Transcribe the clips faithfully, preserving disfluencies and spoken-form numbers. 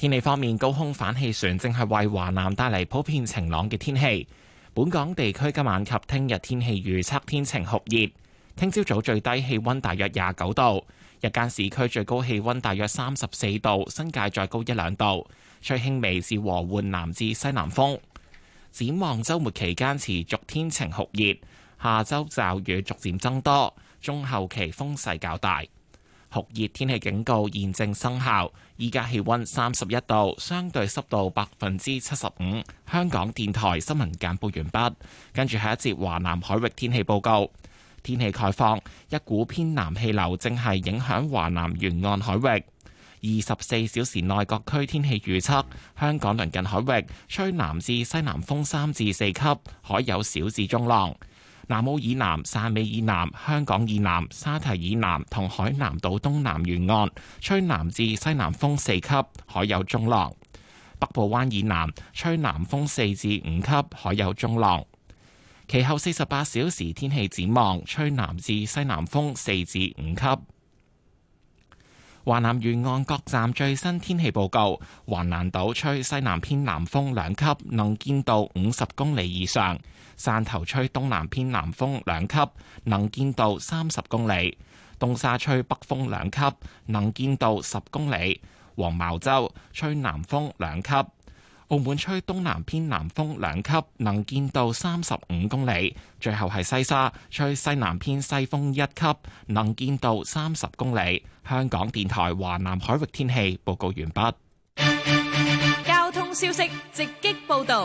天氣方面，高空反氣旋正係為華南帶嚟普遍晴朗嘅天氣。本港地區今晚及聽日天氣預測天晴酷熱，聽朝早最低氣溫大約廿九度，日間市區最高氣溫大約三十四度，新界再高一兩度，吹輕微至和緩南至西南風。展望週末期間持續天晴酷熱，下週驟雨逐漸增多，中後期風勢較大。酷熱天氣警告現正生效，依家氣溫三十一度，相對濕度百分之七十五。香港電台新聞簡報完畢，跟住係一節華南海域天氣報告。天氣概況，一股偏南氣流正係影響華南沿岸海域。二十四小時內各區天氣預測：香港鄰近海域吹南至西南風三至四級，海有小至中浪。南澳以南、汕尾以南、香港以南、沙堤以南同海南島東南沿岸吹南至西南風四級，海有中浪。北部灣以南吹南風四至五級，海有中浪。其後四十八小時天氣展望，吹南至西南風四至五級。華南沿岸各站最新天氣報告：橫瀾島吹西南偏南風兩級，能見度五十公里以上；汕頭吹東南偏南風兩級，能見度三十公里；東沙吹北風兩級，能見度十公里；黃茅洲吹南風兩級；澳門吹東南偏南風兩級，能見度三十五公里；最後係西沙吹西南偏西風一級，能見度三十公里。香港電台華南海域天氣報告完畢。 交通消息直擊報道。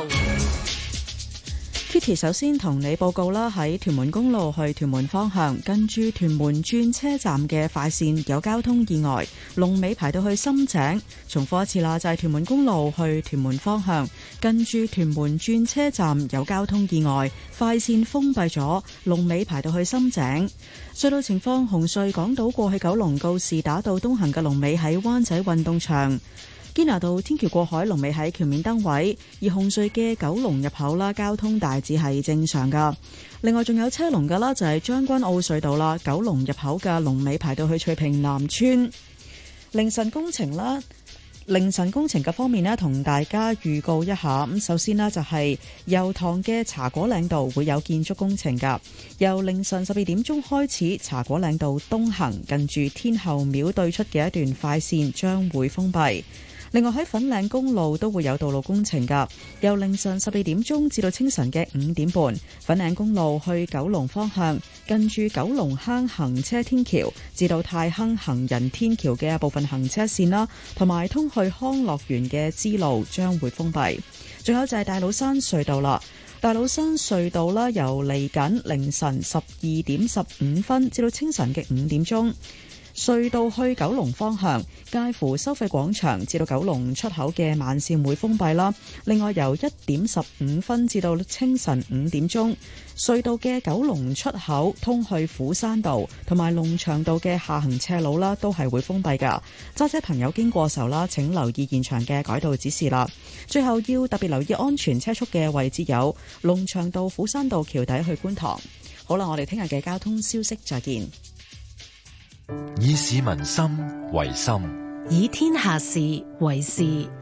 Kitty 首先同你報告啦，喺屯門公路去屯門方向，近住屯門轉車站嘅快線有交通意外，龍尾排到去深井。重複一次啦，就係、是、屯門公路去屯門方向，近住屯門轉車站有交通意外，快線封閉咗，龍尾排到去深井。隧道情況，紅隧港島過去九龍告士打道東行嘅龍尾喺灣仔運動場。堅拿道天橋過海龍尾喺橋面燈位，而紅隧嘅九龍入口啦，交通大致係正常噶。另外仲有車龍噶啦，就係將軍澳隧道啦，九龍入口嘅龍尾排到去翠屏南村。凌晨工程啦，凌晨工程嘅方面呢，同大家預告一下。咁首先呢，就係油塘嘅茶果嶺道會有建築工程噶，由凌晨十二點鐘開始，茶果嶺道東行近住天后廟對出嘅一段快線將會封閉。另外喺粉嶺公路都會有道路工程噶，由凌晨十二點鐘至到清晨嘅五點半，粉嶺公路去九龍方向，近住九龍坑行車天橋至到太坑行人天橋嘅部分行車線啦，同埋通去康樂園嘅支路將會封閉。仲有就係大老山隧道啦，大老山隧道啦，由嚟緊凌晨十二點十五分至到清晨嘅五點鐘。隧道去九龍方向，介乎收費廣場至到九龍出口嘅慢線會封閉啦。另外由一點十五分至到清晨五點鐘，隧道嘅九龍出口通去虎山道同埋龍翔道嘅下行斜路啦，都係會封閉噶。揸車朋友經過時候啦，請留意現場嘅改道指示啦。最後要特別留意安全車速嘅位置有龍翔道、虎山道橋底去觀塘。好啦，我哋聽日嘅交通消息再見。 以市民心為心， 以天下事為事。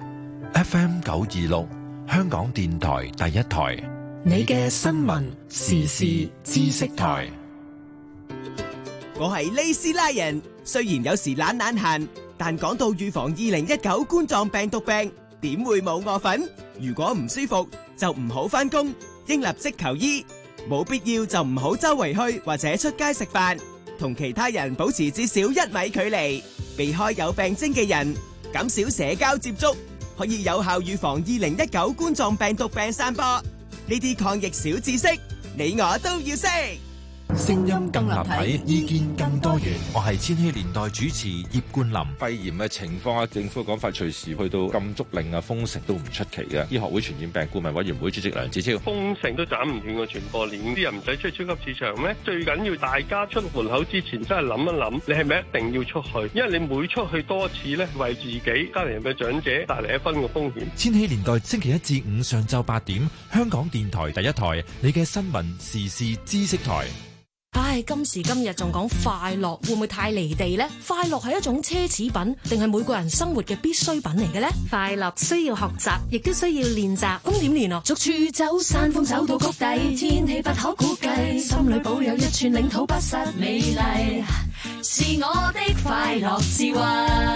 F M 九二六，香港電台第一台， 你嘅新聞時事知識台。 我係利斯拉人，雖然有時懶懶閒，但講到預防二零一九冠狀病毒病，點會冇我份？如果唔舒服，就唔好返工，應立即求醫。冇必要就唔好周圍去或者出街食飯。同其他人保持至少一米距離，避開有病徵嘅人，減少社交接觸，可以有效預防二零一九冠狀病毒病散播。呢啲抗疫小知識，你我都要識。 聲音更立體，意見更多元。我係千禧年代主持葉冠霖。 肺炎嘅情況啊，政府講法隨時去到禁足令啊、封城都唔出奇嘅。醫學會傳染病顧問委員會主席梁子超： 封城都斬唔斷個傳播鏈，啲人唔使出去超級市場咩？最緊要大家出門口之前真係諗一諗，你係咪一定要出去？因為你每出去多次咧，為自己家庭嘅長者帶嚟一分嘅風險。 千禧年代星期一至五上晝八點，香港電台第一台，你嘅新聞時事知識台。 快唉，今時今日仲講快樂，會唔會太離地呢？快樂係一種奢侈品，定係每個人生活嘅必需品嚟嘅呢？ 快樂需要學習，亦都需要練習。 咁點練啊？ 逐處走，山峰走到谷底，天氣不可估計，心裏保有一寸領土不失美麗，是我的快樂智慧。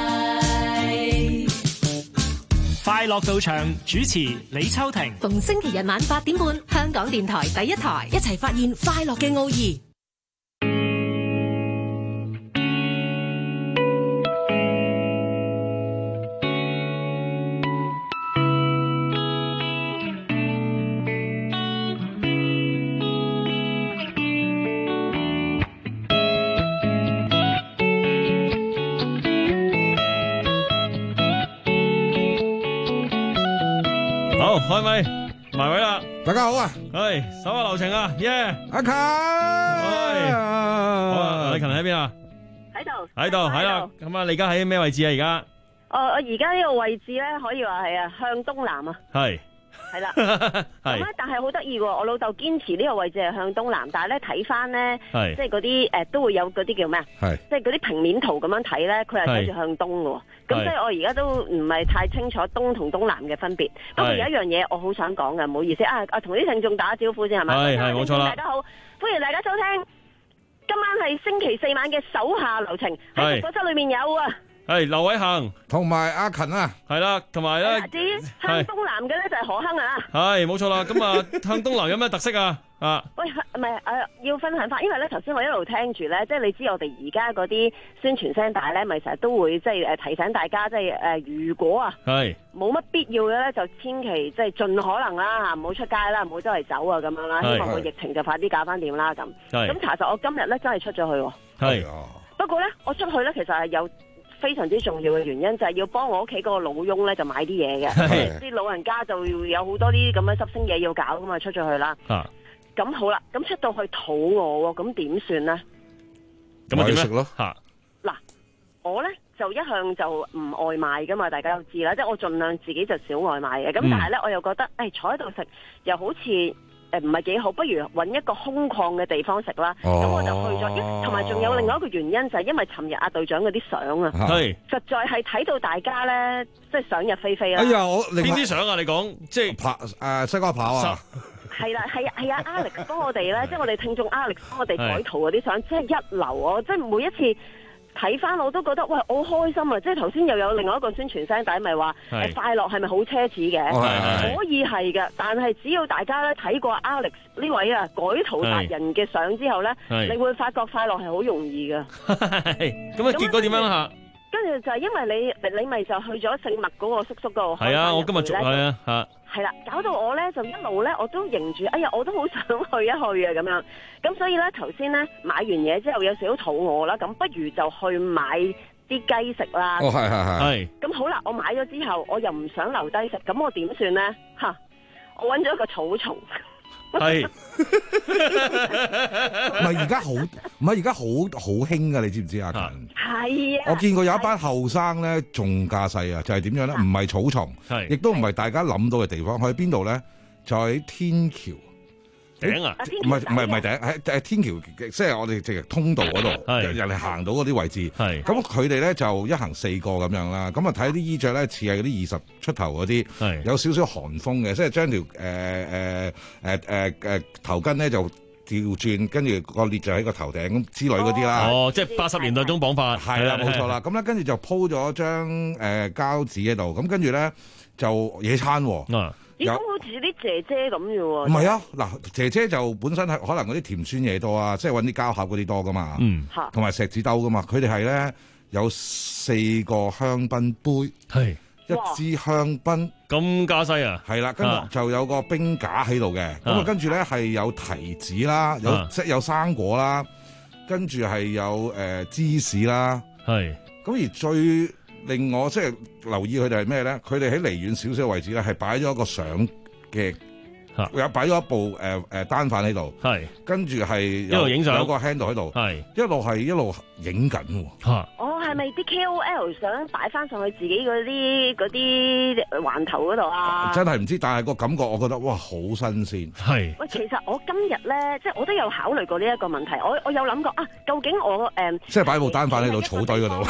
快樂道場主持李秋婷， 逢星期日晚八點半，香港電台第一台， 一齊發現快樂嘅奧義。 好，開咪埋位啦！ 大家好啊， 係手下留情啊，耶！ 阿勤， 係好啊，李勤喺邊啊？ 喺度， 喺度，係啦。咁啊，你而家喺咩位置啊？而家我我而家呢個位置咧，可以話係啊向東南啊。 係係啦， 係咁咧，但係好得意喎！我老豆堅持呢個位置係向東南，但係咧睇翻咧， 係即係嗰啲誒都會有嗰啲叫咩啊？ 係即係嗰啲平面圖咁樣睇咧，佢係睇住向東嘅喎。咁所以我而家都唔係太清楚東同東南嘅分別。不過有一樣嘢我好想講嘅，唔好意思啊啊，同啲聽眾打招呼先係咪？ 係係冇錯啦。 大家好，歡迎大家收聽。今晚係星期四晚嘅手下留情，喺直播室裏面有啊。 係劉偉恒同埋阿勤啊， 係啦，同埋咧， 至於向東南嘅咧就係何亨啊， 係冇錯啦。咁啊，向東南有咩特色啊？啊， 喂，唔係誒，要分享翻，因為咧頭先我一路聽住咧，即係你知我哋而家嗰啲宣傳聲帶咧，咪成日都會即係誒提醒大家，即係誒如果啊， 係冇乜必要嘅咧，就千祈即係盡可能啦嚇，唔好出街啦，唔好周圍走啊咁樣啦，希望個疫情就快啲搞翻掂啦咁。咁查實我今日咧真係出咗去喎。 係。 不過咧，我出去咧其實係有非常之重要嘅原因，就係、是、要幫我屋企嗰個老翁咧就買啲嘢嘅，啲老人家就有好多啲咁嘅濕星嘢要搞噶嘛，出咗去啦。咁、啊、好啦，咁出到去肚餓喎，咁點算咧？ 咁點食咯？嚇！ 嗱，我咧就一向就唔外賣噶嘛，大家都知啦，即、就、係、是、我盡量自己就少外賣嘅。咁、嗯、但係咧，我又覺得誒、哎、坐喺度食又好似誒唔係幾好，不如揾一個空曠嘅地方食啦。咁、哦、我就去咗，同埋仲有另外一個原因就係因為尋日阿隊長嗰啲相啊，係實在係睇到大家咧，即係想入非非啦。 哎呀，我邊啲相啊？你講即係跑誒西瓜跑啊？ 係啦，係啊，係啊 ，Alex 幫我哋咧，即係我哋聽眾 Alex 幫我哋改圖嗰啲相，即係一流啊！即係每一次睇翻我都覺得喂，我好開心啊！即係頭先又有另外一個宣傳聲帶，咪話誒快樂係咪好奢侈嘅？哦、可以係嘅，但係只要大家咧睇過 Alex 呢位啊改圖達人嘅相之後咧，你會發覺快樂係好容易㗎。 咁啊，結果點樣啊？ 跟住就係因為你你咪就去咗聖物嗰個叔叔嗰度， 係啊，我今日做係啊嚇。 係啦，搞到我咧就一路咧，我都認住，哎呀，我都好想去一去啊咁樣。咁所以咧，頭先咧買完嘢之後有少少肚餓啦，咁不如就去買啲雞食啦。 哦，係係係。 咁好啦，我買咗之後，我又唔想留低食，咁我點算咧？嚇，我揾咗一個草叢。 係。 唔係而家好，唔係而家好好興噶，你知唔知啊？ 係啊。 我見過有一班後生咧，仲架勢啊，就係點樣咧？唔係草叢，亦都唔係大家諗到嘅地方，去邊度咧？就喺天橋頂啊！ 唔係唔係唔係頂，喺喺天橋，即係我哋直通道嗰度，人哋行到嗰啲位置。係咁，佢哋咧就一行四個咁樣啦。咁啊，睇啲衣着咧似係嗰啲二十出頭嗰啲，有少少韓風嘅，即係將條誒誒誒誒誒頭巾咧就調轉，跟住個裂就喺個頭頂咁之類嗰啲啦。 哦，即係八十年代種綁法。 係啦，冇錯啦。咁咧跟住就鋪咗張誒膠紙喺度，咁跟住咧就野餐喎。 咦，咁好似啲姐姐咁嘅喎？唔係啊，嗱，姐姐就本身係可能嗰啲甜酸嘢多啊，即係揾啲膠盒嗰啲多噶嘛，嗯，同埋錫紙兜噶嘛。佢哋係咧有四個香檳杯，係一支香檳， 咁加西啊， 係啦，跟住就有個冰架喺度嘅，咁啊跟住咧係有提子啦，有即係有生果啦，跟住係有誒芝士啦，係，咁而最令我即係留意佢哋係咩咧？佢哋喺離遠少少嘅位置咧，係擺咗一個相嘅，有擺咗一部誒誒單反喺度，係跟住係一路影相，有個 handle 喺度，係一路係一路影緊喎。嚇！ 哦，係係咪啲 K O L 想擺翻上去自己嗰啲嗰啲環頭嗰度啊？ 真係唔知，但係個感覺我覺得哇好新鮮。 係。 喂，其實我今日咧，即係我都有考慮過呢一個問題。我我有諗過啊，究竟我誒、嗯、 即係擺部單反喺度草堆嗰度。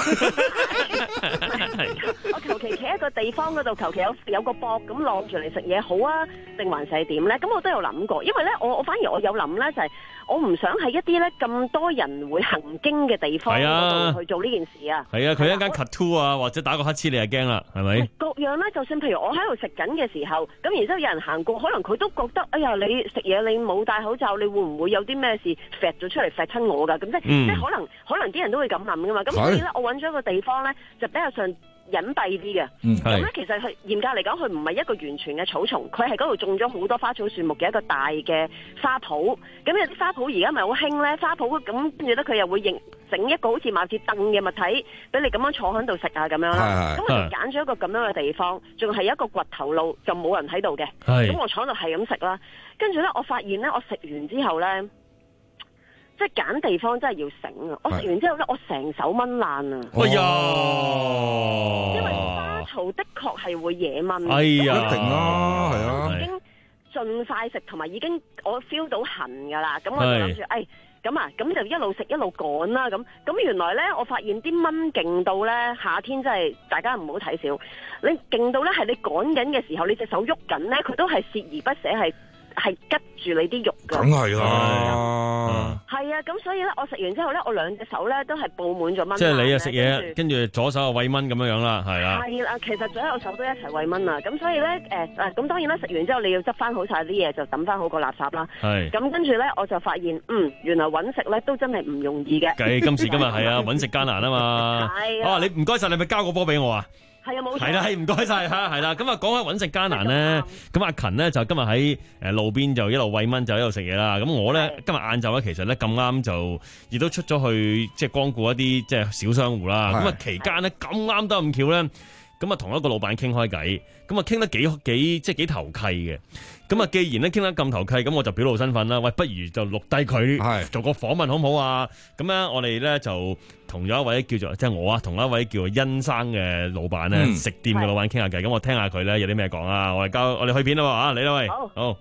我求其企喺個地方嗰度，求其有有個膊咁晾住嚟食嘢好啊，定還是係點咧？咁我都有諗過，因為咧，我我反而我有諗咧，就係、是、我唔想喺一啲咧咁多人會行經嘅地方嗰度去做呢件事啊。 係啊，佢一間 cut two 啊，或者打個乞嗤你就驚啦，係咪？ 各樣咧，就算譬如我喺度食緊嘅時候，咁然之後有人行過，可能佢都覺得，哎呀，你食嘢你冇戴口罩，你會唔會有啲咩事揈咗出嚟揈親我㗎？咁即係、嗯、即係可能可能啲人都會咁諗㗎嘛。咁所以咧，我揾咗一個地方咧，就比較上隱蔽啲嘅。咁咧、嗯，其實佢嚴格嚟講，佢唔係一個完全嘅草叢，佢係嗰度種咗好多花草樹木嘅一個大嘅花圃。咁有啲花圃而家咪好興咧，花圃咁跟住咧，佢又會認整一個好似茅廁凳嘅物體，俾你咁樣坐喺度食啊咁樣啦。咁我就揀咗一個咁樣嘅地方，仲係一個掘頭路，就冇人喺度嘅。咁我坐喺度係咁食啦。跟住咧，我發現咧，我食完之後咧，即係揀地方真係要醒啊！我食完之後咧，我成手蚊爛啊！ 哎呀， 因為花草的確係會惹蚊。 哎呀， 一定啦，係啊， 已經盡快食，同埋已經我 feel 到痕噶啦。咁我就諗住，誒，咁啊，咁就一路食一路趕啦。咁咁原來咧，我發現啲蚊勁到咧，夏天真係大家唔好睇少。你勁到咧，係你趕緊嘅時候，你隻手喐緊咧，佢都係鍥而不捨，係。係吉住你啲肉㗎， 梗係啦。 係啊，咁所以咧，我食完之後咧，我兩隻手咧都係布滿咗蚊。 即係你啊食嘢，跟住左手啊餵蚊咁樣樣啦，係啦。 係啦，其實左右手都一齊餵蚊啊。咁所以咧，誒誒，咁當然啦，食完之後你要執翻好晒啲嘢，就抌翻好個垃圾啦。係。咁跟住咧，我就發現，嗯，原來揾食咧都真係唔容易嘅。 計今時今日係啊，揾食艱難啊嘛。係啊。哦，你唔該晒，你咪交個波俾我啊！ 係啊，冇錯。 係啦，係唔該晒嚇，係啦。咁啊，講開揾食艱難咧，咁阿勤咧就今日喺誒路邊就一路餵蚊，就一路食嘢啦。咁我咧今日晏晝咧，其實咧咁啱就亦都出咗去即係光顧一啲即係小商戶啦。咁啊期間咧咁啱得咁巧咧，咁啊同一個老闆傾開偈，咁啊傾得幾幾即係幾投契嘅。咁啊，既然咧傾得咁投契，咁我就表露身份啦。喂，不如就錄低佢，做個訪問好唔好啊？咁咧，我哋咧就同咗一位叫做即係我啊，同一位叫做殷生嘅老闆咧，食店嘅老闆傾下偈。咁我聽下佢咧有啲咩講啊？我哋交我哋去片啦喎啊！嚟啦喂，好。好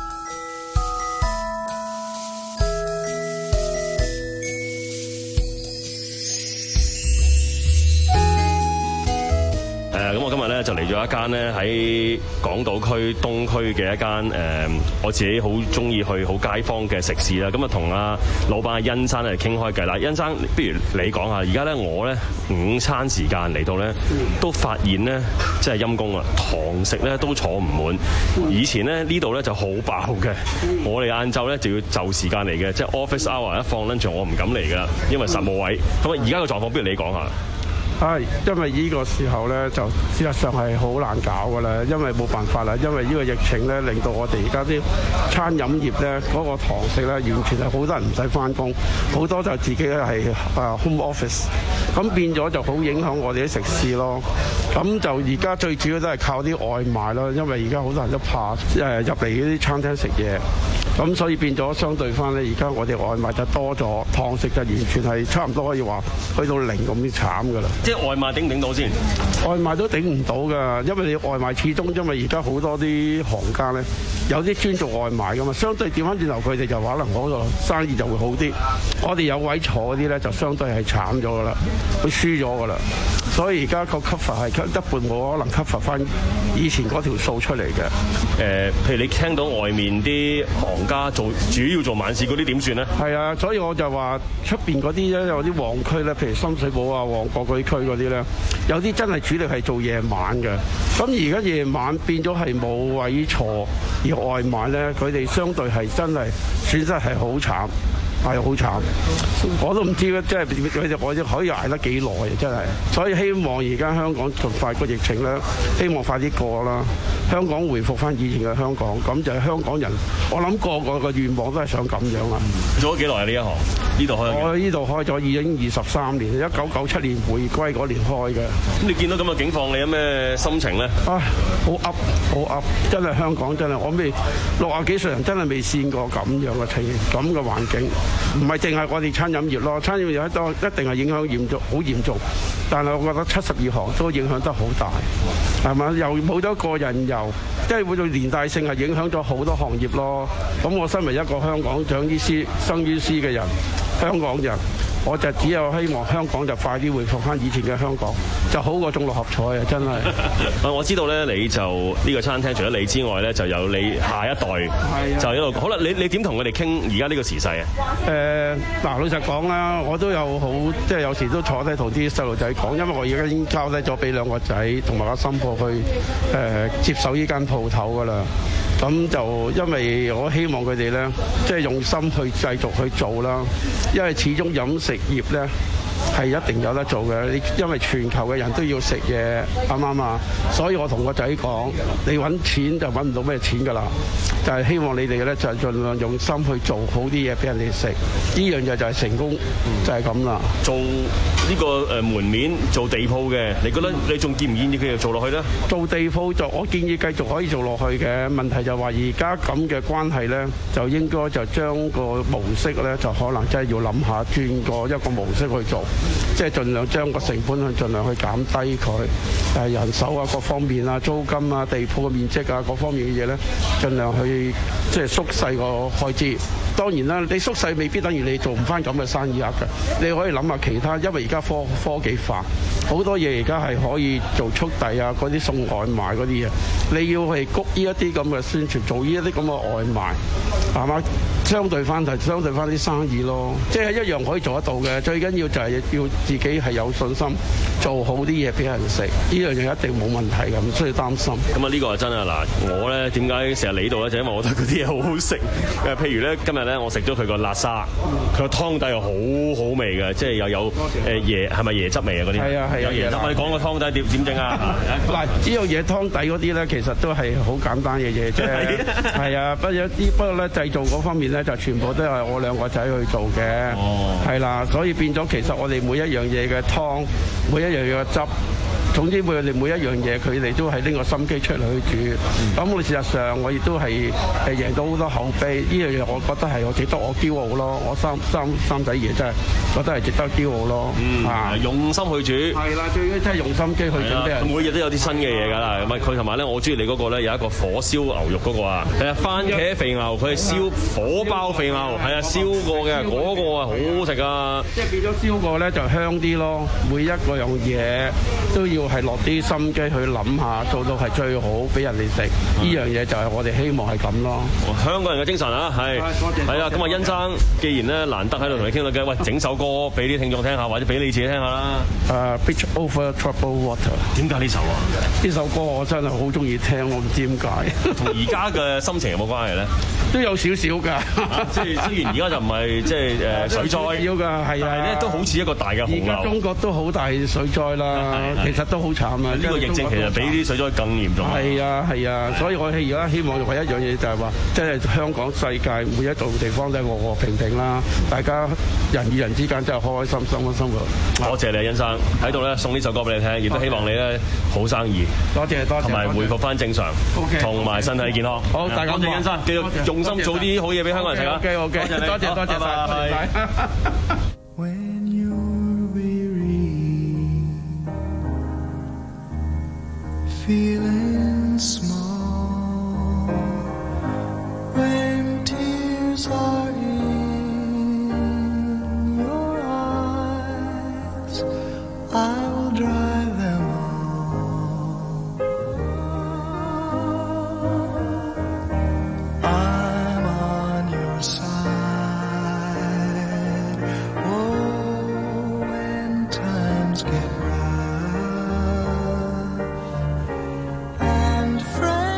誒咁我今日咧就嚟咗一間咧喺港島區東區嘅一間誒、呃，我自己好中意去好街坊嘅食肆啦。咁啊同阿老闆阿殷生嚟傾開偈啦。殷生，不如你講下，而家咧我咧午餐時間嚟到咧，都發現咧即係陰公啊，堂食咧都坐唔滿。以前咧呢度咧就好爆嘅，我哋晏晝咧就要就時間嚟嘅，即係 office hour 一放 lunch 我唔敢嚟噶，因為實冇位。咁啊而家個狀況，不如你講下。 係，因為呢個時候咧，就事實上係好難搞㗎啦，因為冇辦法啦，因為呢個疫情咧，令到我哋而家啲餐飲業咧，嗰個堂食咧，完全係好多人唔使返工，好多就自己係啊 home office，咁變咗就好影響我哋啲食肆咯。咁就而家最主要都係靠啲外賣咯，因為而家好多人都怕誒入嚟呢啲餐廳食嘢，咁所以變咗相對翻咧，而家我哋外賣就多咗，堂食就完全係差唔多可以話去到零咁慘㗎啦。 即係外賣頂唔頂到先？ 外賣都頂唔到㗎，因為你外賣始終因為而家好多啲行家咧，有啲專做外賣㗎嘛，相對調翻轉頭佢哋就可能嗰個生意就會好啲。我哋有位坐嗰啲咧，就相對係慘咗㗎啦，會輸咗㗎啦。所以而家個 cover 係一半冇可能 cover 翻以前嗰條數出嚟嘅。誒、 呃，譬如你聽到外面啲行家做主要做晚市嗰啲點算咧？ 係啊，所以我就話出邊嗰啲咧，有啲旺區咧，譬如深水埗啊、旺角嗰啲區嗰啲咧，有啲真係主力係做夜晚嘅。咁而家夜晚變咗係冇位坐，而外賣咧，佢哋相對係真係損失係好慘。係好慘，我都唔知咧，即係佢哋我哋可以捱得幾耐啊！真係，所以希望而家香港盡快個疫情咧，希望快啲過啦。 香港回復翻以前嘅香港，咁就係香港人。我諗個個嘅願望都係想咁樣啦。 做咗幾耐啊？呢一行呢度開？ 我呢度開咗已經二十三年，一九九七年回歸嗰年開嘅。 咁你見到咁嘅境況，你有咩心情咧？ 啊，好噏，好噏！真係香港真係，我未六廿幾歲人真係未試過咁樣嘅情形，咁嘅環境。唔係淨係我哋餐飲業咯，餐飲業都一定係影響嚴重，好嚴重。但係我覺得七十二行都影響得好大，係嘛？又冇咗個人遊，即係會到連帶性係影響咗好多行業咯。咁我身為一個香港長於斯、生於斯嘅人，香港人，我就只有希望香港就快啲回復翻以前嘅香港，就好過中六合彩啊！真係。 我知道咧，你就呢個餐廳除咗你之外咧，就有你下一代，就一路好啦。你你點同佢哋傾而家呢個時勢啊？ 誒嗱，老實講啦，我都有好即係有時都坐低同啲細路仔講，因為我而家已經交低咗俾兩個仔同埋個新抱去誒、呃、接手呢間鋪頭噶啦。咁就因為我希望佢哋咧，即係用心去繼續去做啦，因為始終飲食業咧係一定有得做嘅。你因為全球嘅人都要食嘢，啱唔啱啊？所以我同個仔講，你揾錢就揾唔到咩錢㗎啦，就係希望你哋咧就係盡量用心去做好啲嘢俾人哋食，呢樣嘢就係成功，就係咁啦。 做呢個誒門面做地鋪嘅，你覺得你仲建唔建議佢哋做落去咧？ 做地鋪就我建議繼續可以做落去嘅，問題就話而家咁嘅關係咧，就應該就將個模式咧就可能真係要諗下轉過一個模式去做，即係盡量將個成本去盡量去減低佢，誒人手啊各方面啊租金啊地鋪嘅面積啊各方面嘅嘢咧，盡量去即係縮細個開支。當然啦，你縮細未必等於你做唔翻咁嘅生意額嘅，你可以諗下其他，因為而家科科技化，好多嘢而家係可以做速遞啊，嗰啲送外賣嗰啲嘢，你要係谷呢一啲咁嘅宣傳，做呢一啲咁嘅外賣，係嘛？相對翻就相對翻啲生意咯，即係一樣可以做得到嘅。最緊要就係要自己係有信心，做好啲嘢俾人食，呢樣嘢一定冇問題嘅，唔需要擔心。 咁啊，呢個係真啊嗱，我咧點解成日嚟到咧？就因為我覺得嗰啲嘢好好食。誒，譬如咧今日咧，我食咗佢個辣沙，佢個湯底又好好味嘅，即係又有誒椰係咪椰汁味啊嗰啲？係啊係啊，有椰汁。你講個湯底點點整啊？ 嗱，呢樣嘢湯底嗰啲咧，其實都係好簡單嘅嘢啫。係啊，不過啲不過咧製造嗰方面咧，就全部都係我兩個仔去做嘅。哦，係啦，所以變咗其實我哋每一樣嘢嘅湯，每一樣嘢嘅汁。總之，每佢哋每一樣嘢，佢哋都係拎個心機出嚟去煮。咁我哋事實上，我亦都係誒贏到好多口碑。呢樣嘢，我覺得係我值得我驕傲咯。我三三三仔爺真係覺得係值得驕傲咯。 嗯，啊，用心去煮。係啦，最緊要真係用心機去煮俾人。每日都有啲新嘅嘢㗎啦。咁啊，佢同埋咧，我中意你嗰個咧有一個火燒牛肉嗰個啊。係啊，番茄肥牛，佢係燒火爆肥牛，係啊，燒過嘅嗰個啊，好好食啊。即係變咗燒過咧，就香啲咯。每一個樣嘢都要。係落啲心機去諗下，做到係最好俾人哋食。呢樣嘢就係我哋希望係咁咯。香港人嘅精神啊，係係啊。咁啊，殷生，既然咧難得喺度同你傾到偈，喂，整首歌俾啲聽眾聽下，或者俾你自己聽下啦。誒、uh, ，Bridge Over Troubled Water。點解呢首啊？呢首歌我真係好中意聽，我唔知點解。同而家嘅心情有冇關係咧？都有少少㗎。即係雖然而家就唔係即係誒水災少㗎，係啊，咧都好似一個大嘅洪流。而家中國都好大水災啦，其實都好慘啊！呢個疫症其實比啲水災更嚴重。係啊係啊，所以我而家希望唯一一樣嘢就係話，即係香港世界每一度地方都係和和平平啦，大家人與人之間真係開開心心嘅生活。多謝你，殷生喺度咧送呢首歌俾你聽，亦都希望你咧好生意。多謝多謝，同埋回復翻正常，同埋身體健康。好，大家多謝殷生，繼續用心做啲好嘢俾香港人食啊！OK OK，多謝多謝多謝晒，多謝晒。 Feeling small when tears are in your eyes, I will dry them all. I'm on your side. Oh, when times get rough and friends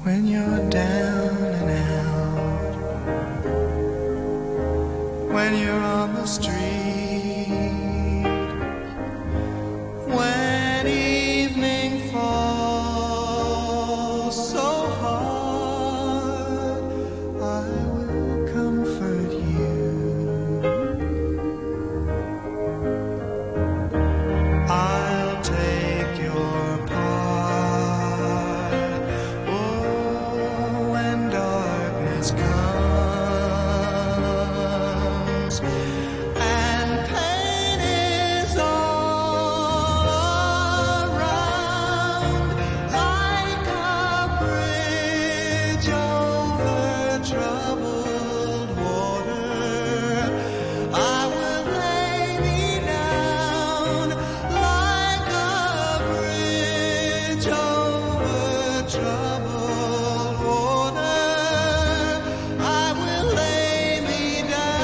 When you're down and out, when you're on the street, when evening falls so hard, I will comfort you. I'll take your part. Oh, when darkness comes and pain is all around, like a bridge over troubled water, I will lay me down like a bridge over troubled water. I will lay me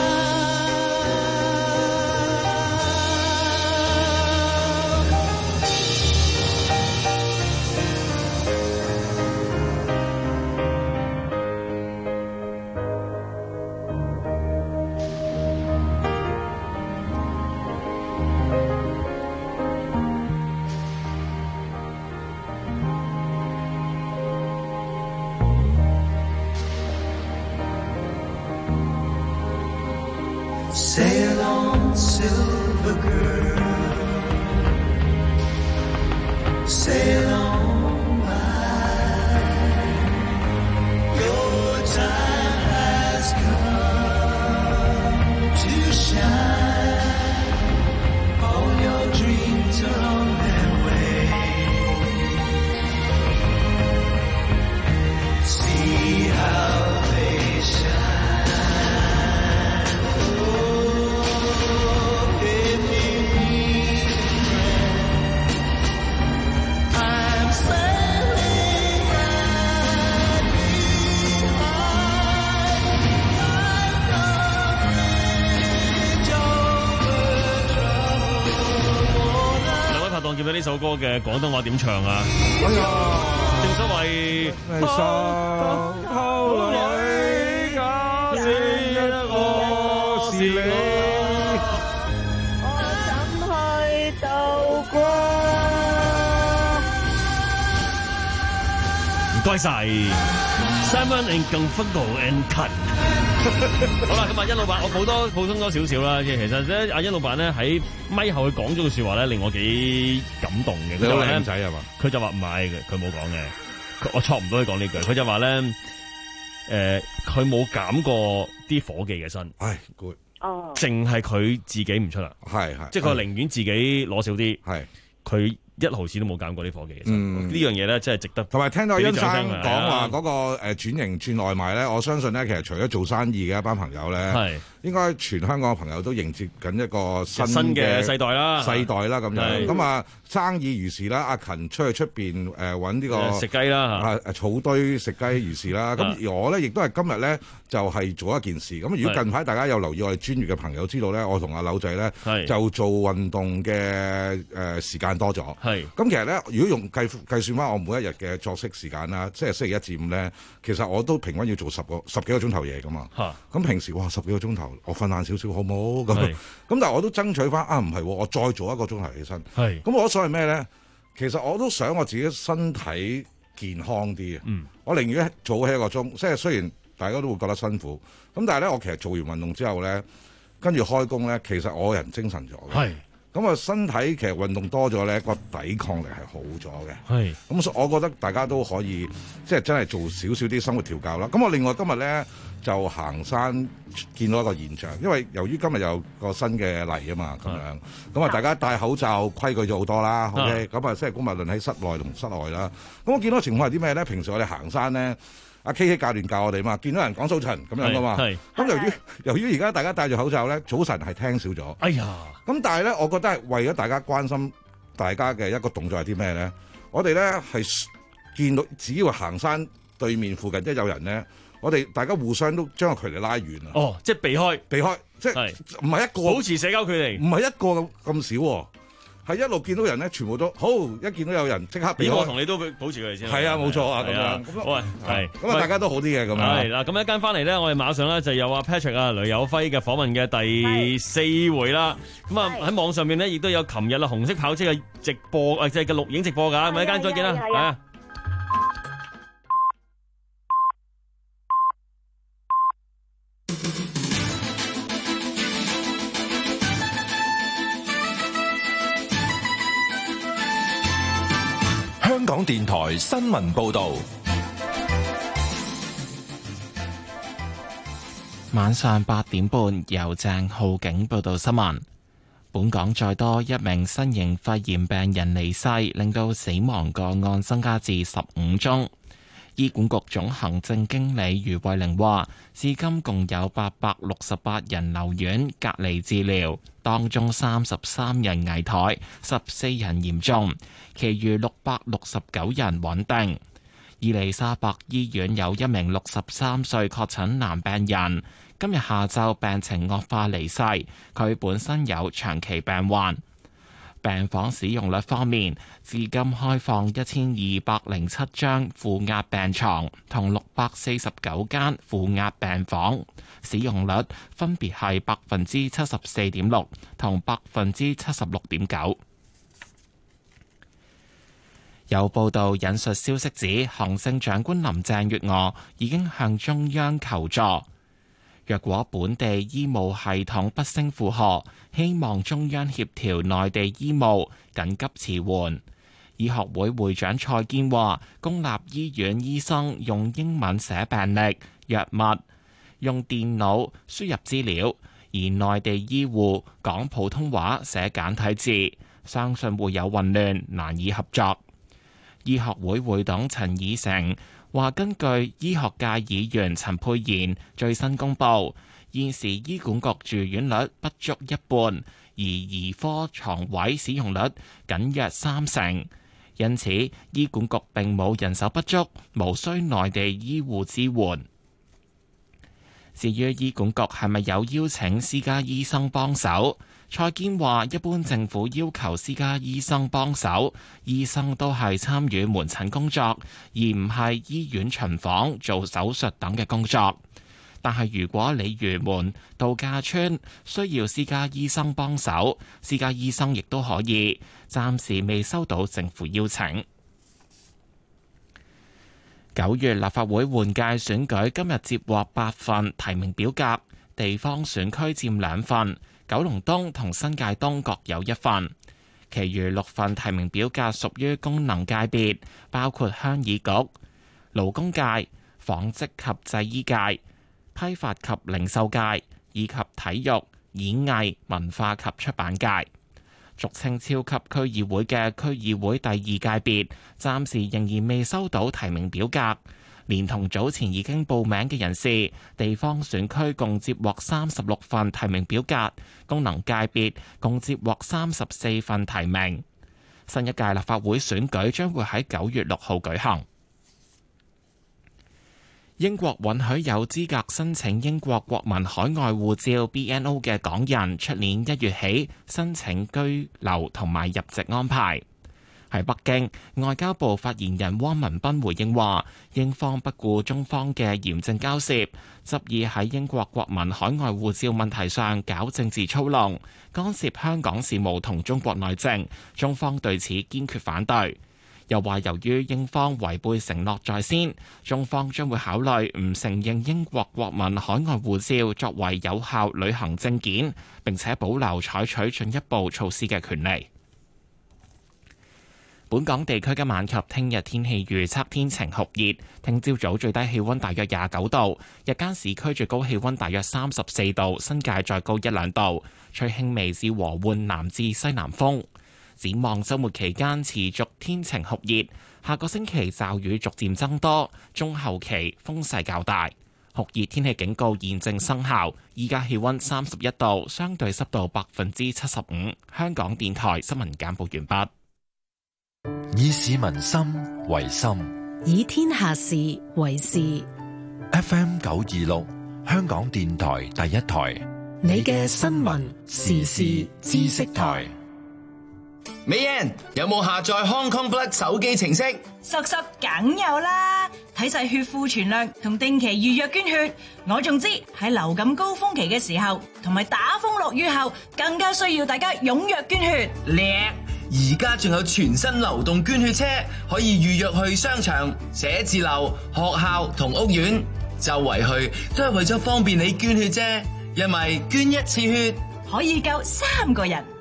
Sail on, silver girl, sail on by. Your time has come to shine. All your dreams are on their way. See how they shine. 當見到呢首歌嘅廣東話點唱啊？ 哎呀， 正所謂十後女假是一個是你， 我怎去渡過？ 唔該晒 Simon and Garfunkel and Cut。好啦，咁啊，殷老闆，我補多補充多少少啦。即係其實咧，阿殷老闆咧喺咪後佢講咗句説話咧，令我幾感動嘅。佢就話咧， 靚仔係嘛？ 佢就話唔係嘅，佢冇講嘅。我錯唔到佢講呢句。佢就話咧，誒、呃，佢冇減過啲伙計嘅薪。 唉 ，good。 哦。 淨係佢自己唔出啦。 係係。 即係佢寧願自己攞少啲。 係。 佢一毫子都冇減過啲伙計嘅薪。 嗯。 呢樣嘢咧，真係值得。 同埋聽到殷生講話嗰個誒轉型轉外賣咧，我相信咧，其實除咗做生意嘅一班朋友咧，係應該全香港嘅朋友都迎接緊一個新嘅世代啦， 世代啦咁樣。咁啊，生意如是啦，阿勤出去出邊誒揾呢個食雞啦， 啊誒草堆食雞如是啦。咁而我咧亦都係今日咧就係做一件事。咁如果近排大家有留意我哋專業嘅朋友知道咧，我同阿柳仔咧就做運動嘅誒時間多咗。係咁其實咧，如果用計計算翻我每一日嘅作息時間啦，即係星期一至五咧，其實我都平均要做十個十幾個鐘頭嘢噶嘛。嚇！咁平時哇十幾個鐘頭，我瞓晏少少好唔好？咁咁但係我都爭取翻啊，唔係我再做一個鐘頭起身。係咁我所謂咩咧？其實我都想我自己身體健康啲啊。嗯，我寧願早起一個鐘，即係雖然大家都會覺得辛苦，咁但係咧，我其實做完運動之後咧，跟住開工咧，其實我人精神咗嘅。係。咁啊，身體其實運動多咗咧，個抵抗力係好咗嘅。係。咁所以我覺得大家都可以即係真係做少少啲生活調教啦。咁我另外今日咧就行山，見到一個現象，因為由於今日有個新嘅例啊嘛，咁樣咁啊，大家戴口罩規矩咗好多啦。OK，咁啊，即係公物論喺室內同室外啦。咁我見到情況係啲咩咧？平時我哋行山咧。阿 K K 教練教我哋嘛，見到人講早晨咁樣噶嘛。咁由於由於而家大家戴住口罩咧，早晨係聽少咗。哎呀！咁但係咧，我覺得係為咗大家關心大家嘅一個動作係啲咩咧？我哋咧係見到只要行山對面附近一有人咧，我哋大家互相都將個距離拉遠啊。哦，即係避開，避開，即係唔係一個保持社交距離，唔係一個咁咁少喎。 係一路見到人咧，全部都好，一見到有人即刻避開。 我同你都保持佢哋先。 係啊，冇錯啊，咁樣。 喂，係。 咁啊，大家都好啲嘅咁樣。 係啦，咁一間翻嚟咧，我哋馬上咧就有阿 Patrick 啊、雷有輝嘅訪問嘅第四回啦。咁啊喺網上面咧，亦都有琴日啊紅色跑車嘅直播啊，即係嘅錄影直播㗎。咁一間再見啦，係啊。 香港電台新聞報道， 晚上八點半由鄭浩景報道新聞。本港再多一名新型肺炎病人離世，令到死亡個案增加至十五宗。醫管局總行政經理余慧玲話，至今共有八百六十八人留院隔離治療，當中三十三人危殆，十四人嚴重，其餘六百六十九人穩定。伊利沙伯醫院有一名六十三歲確診男病人，今日下晝病情惡化離世，佢本身有長期病患。病房使用率方面，至今開放一千二百零七張負壓病床同六百四十九間負壓病房，使用率分別係百分之七十四點六同百分之七十六點九。有報道引述消息指，行政長官林鄭月娥已經向中央求助。若果本地醫務系統不勝負荷，希望中央協調內地醫務緊急遲緩。醫學會會長蔡堅話，公立醫院醫生用英文寫病歷、藥物，用電腦輸入資料，而內地醫護講普通話寫簡體字，相信會有混亂，難以合作。醫學會會長陳以誠話，根據醫學界議員陳沛然最新公布，現時醫管局住院率不足一半，而兒科床位使用率僅約三成，因此醫管局並冇人手不足，無需內地醫護支援。至於醫管局係咪有邀請私家醫生幫手？蔡堅話：一般政府要求私家醫生幫手，醫生都係參與門診工作，而唔係醫院巡房、做手術等嘅工作。但係如果鯉魚門、度假村需要私家醫生幫手，私家醫生亦都可以。暫時未收到政府邀請。九月立法會換屆選舉今日接獲八份提名表格，地方選區佔兩份。九龍東同新界東各有一份，其餘六份提名表格屬於功能界別，包括鄉議局、勞工界、紡織及製衣界、批發及零售界，以及體育、演藝、文化及出版界。俗稱超級區議會嘅區議會第二界別，暫時仍然未收到提名表格。連同早前已經報名嘅人士，地方選區共接獲三十六份提名表格，功能界別共接獲三十四份提名。新一屆立法會選舉將會喺九月六號舉行。英國允許有資格申請英國國民海外護照 B N O 嘅港人，出年一月起申請居留同埋入籍安排。喺北京，外交部發言人汪文斌回應話，英方不顧中方嘅嚴正交涉，執意喺英國國民海外護照問題上搞政治操弄，干涉香港事務同中國內政，中方對此堅決反對。又話由於英方違背承諾在先，中方將會考慮唔承認英國國民海外護照作為有效旅行證件，並且保留採取進一步措施嘅權利。本港地區今晚及聽日天氣預測天晴酷熱，聽朝早最低氣溫大約廿九度，日間市區最高氣溫大約三十四度，新界再高一兩度，吹輕微至和緩南至西南風。展望週末期間持續天晴酷熱，下個星期驟雨逐漸增多，中後期風勢較大，酷熱天氣警告現正生效。依家氣溫三十一度，相對濕度百分之七十五。香港電台新聞簡報完畢。 以市民心為心， 以天下事為事。 F M 九二六，香港電台第一台， 你嘅新聞時事知識台。 美人有冇下載 Hong Kong Blood 手機程式？ 叔叔梗有啦，睇晒血庫存量同定期預約捐血。我仲知喺流感高峰期嘅時候，同埋打風落雨後，更加需要大家踴躍捐血。 叻！而家仲有全新流動捐血車，可以預約去商場、寫字樓、學校同屋苑，周圍去都係為咗方便你捐血啫。因為捐一次血可以救三個人。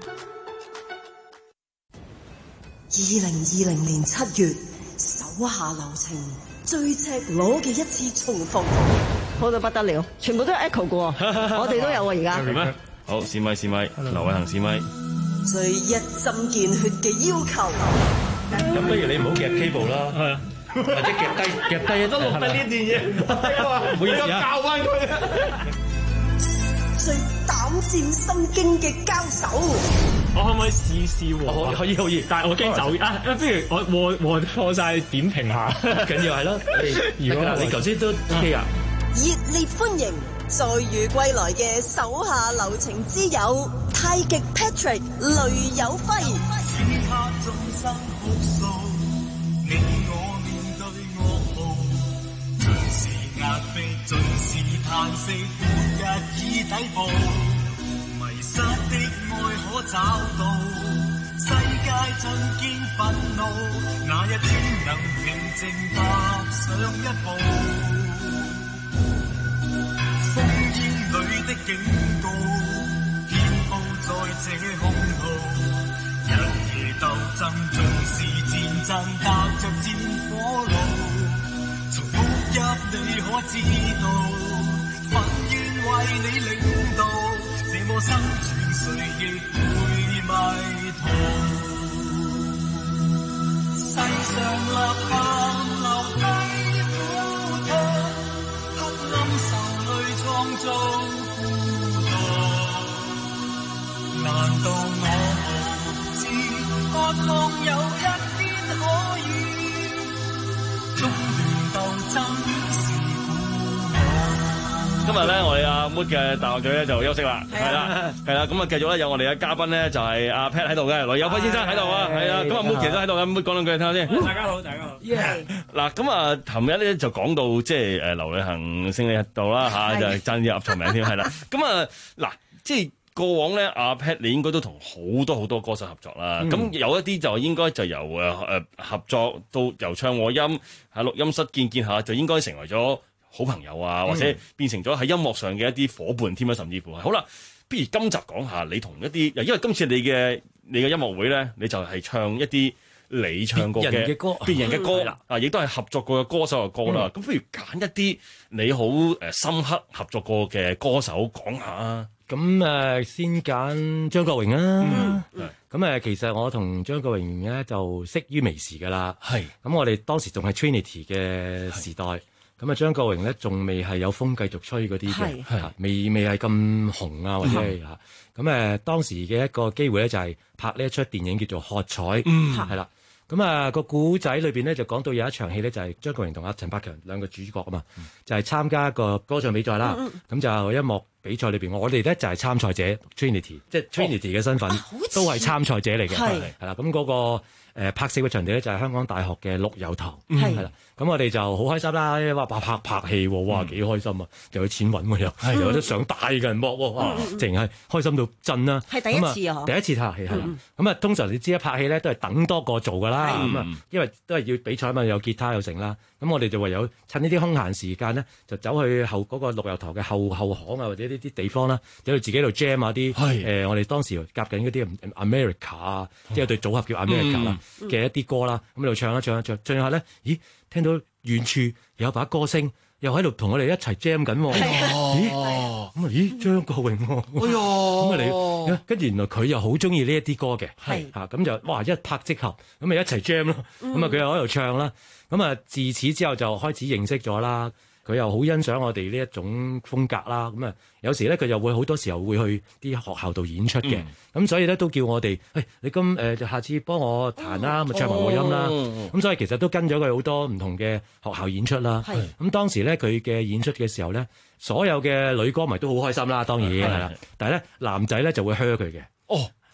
二零二零年七月，手下留情最赤裸嘅一次重逢， 好到不得了，全部都有 echo 嘅喎，我哋都有啊而家。 係咩？好，試咪試咪，劉偉恒試咪。 最一針見血嘅要求。 咁不如你唔好夾 cable 啦，係啊，或者夾低夾低都錄低呢段嘢，唔好意思啊，教翻佢。 最膽戰心驚嘅交手。 我可唔可以試試喎？可以可以，但係我驚走啊！不如我和和錯晒點評下， 緊要係咯。如果你頭先都 OK 啊！ 熱烈歡迎再遇歸來嘅手下留情之友太極 Patrick 雷有輝。 此刻眾生哭訴，你我面對噩夢，盡是壓迫，盡是嘆息，末日已抵步。迷失的愛可找到，世界盡見憤怒，那一天能平靜踏上一步。烽煙裏的警告，遍佈在這空途，日夜鬥爭盡是戰爭，踏着戰火路，從復入你可知道，憤願為你領導。這麼生存誰亦會迷途，世上吶喊留低苦痛，黑暗愁淚創造孤獨。難道我無知，渴望有一天可以中斷鬥爭是今日咧，我哋阿 Mood 嘅大學長咧就休息啦，係啦，係啦，咁啊繼續咧有我哋嘅嘉賓咧就係阿 Pat 喺度嘅，雷有輝先生喺度啊，係啊，咁啊 Mood 其實喺度嘅，Mood 講兩句聽下先。 大家好，大家好。 嗱，咁啊，琴日咧就講到即係誒劉旅行勝利度啦嚇，就係爭啲噏錯名添，係啦。咁啊嗱，即係過往咧，阿 Pat 你應該都同好多好多歌手合作啦。咁、嗯、有一啲就應該就由誒誒合作到由唱和音喺錄音室見見下，就應該成為咗好朋友啊，或者變成咗喺音樂上嘅一啲夥伴添啊，甚至乎係好啦。不如今集講下你同一啲，因為今次你嘅你嘅音樂會咧，你就係唱一啲你唱過嘅別人嘅歌，別人嘅歌啊，亦都係合作過嘅歌手嘅歌啦。咁、嗯、不如揀一啲你好誒深刻合作過嘅歌手講下啊。 咁誒、呃，先揀張國榮啊。咁誒、嗯，其實我同張國榮咧就識於微時噶啦。係。咁我哋當時仲係 Trinity 嘅時代。咁啊，張國榮咧仲未係有風繼續吹嗰啲嘅，係未未係咁紅啊，或者係嚇。咁誒、嗯，當時嘅一個機會咧就係拍呢一出電影叫做《喝彩》，係啦、嗯。咁啊，個古仔裏邊咧就講到有一場戲咧就係張國榮同阿陳百強兩個主角啊嘛，嗯、就係參加一個歌唱比賽啦。咁、嗯、就音樂比賽裏邊，我哋咧就係參賽者 Trinity，即係 Trinity 嘅身份、哦、都係參賽者嚟嘅，係係啦。咁嗰、那個。誒、呃、拍攝嘅場地咧就係香港大學嘅陸佑堂，係啦。咁我哋就好開心啦，哇拍拍拍戲喎，哇幾開心啊！又有錢揾喎又，又有得上大嘅人幕喎，哇！淨係開心到震啦。係第一次啊！第一次拍戲係啦。咁啊，通常你知一拍戲咧都係等多個做㗎啦。咁啊，因為都係要比賽嘛，有吉他有成啦。咁我哋就唯有趁呢啲空閒時間咧，就走去後嗰個陸佑堂嘅後後巷啊，或者呢啲地方啦，走去自己度 jam 下啲誒，我哋當時夾緊嗰啲 America 啊，即係對組合叫 America 啦嘅一啲歌啦，咁喺度唱一唱一唱，唱下咧，咦，聽到遠處有把歌聲，又喺度同我哋一齊 jam 緊喎，咦，咁啊，咦，張國榮喎，哎呀，咁啊你，跟住原來佢又好中意呢一啲歌嘅，係嚇，咁就哇一拍即合，咁咪一齊 jam 咯，咁啊佢又喺度唱啦，咁啊自此之後就開始認識咗啦。佢又好欣賞我哋呢一種風格啦，咁啊有時咧佢又會好多時候會去啲學校度演出嘅，咁、嗯、所以咧都叫我哋，誒、哎、你今誒就下次幫我彈啦，咪、哦、唱埋和音啦，咁、哦、所以其實都跟咗佢好多唔同嘅學校演出啦。咁當時咧佢嘅演出嘅時候咧，所有嘅女歌迷都好開心啦，當然係啦，但係咧男仔咧就會噓佢嘅。哦。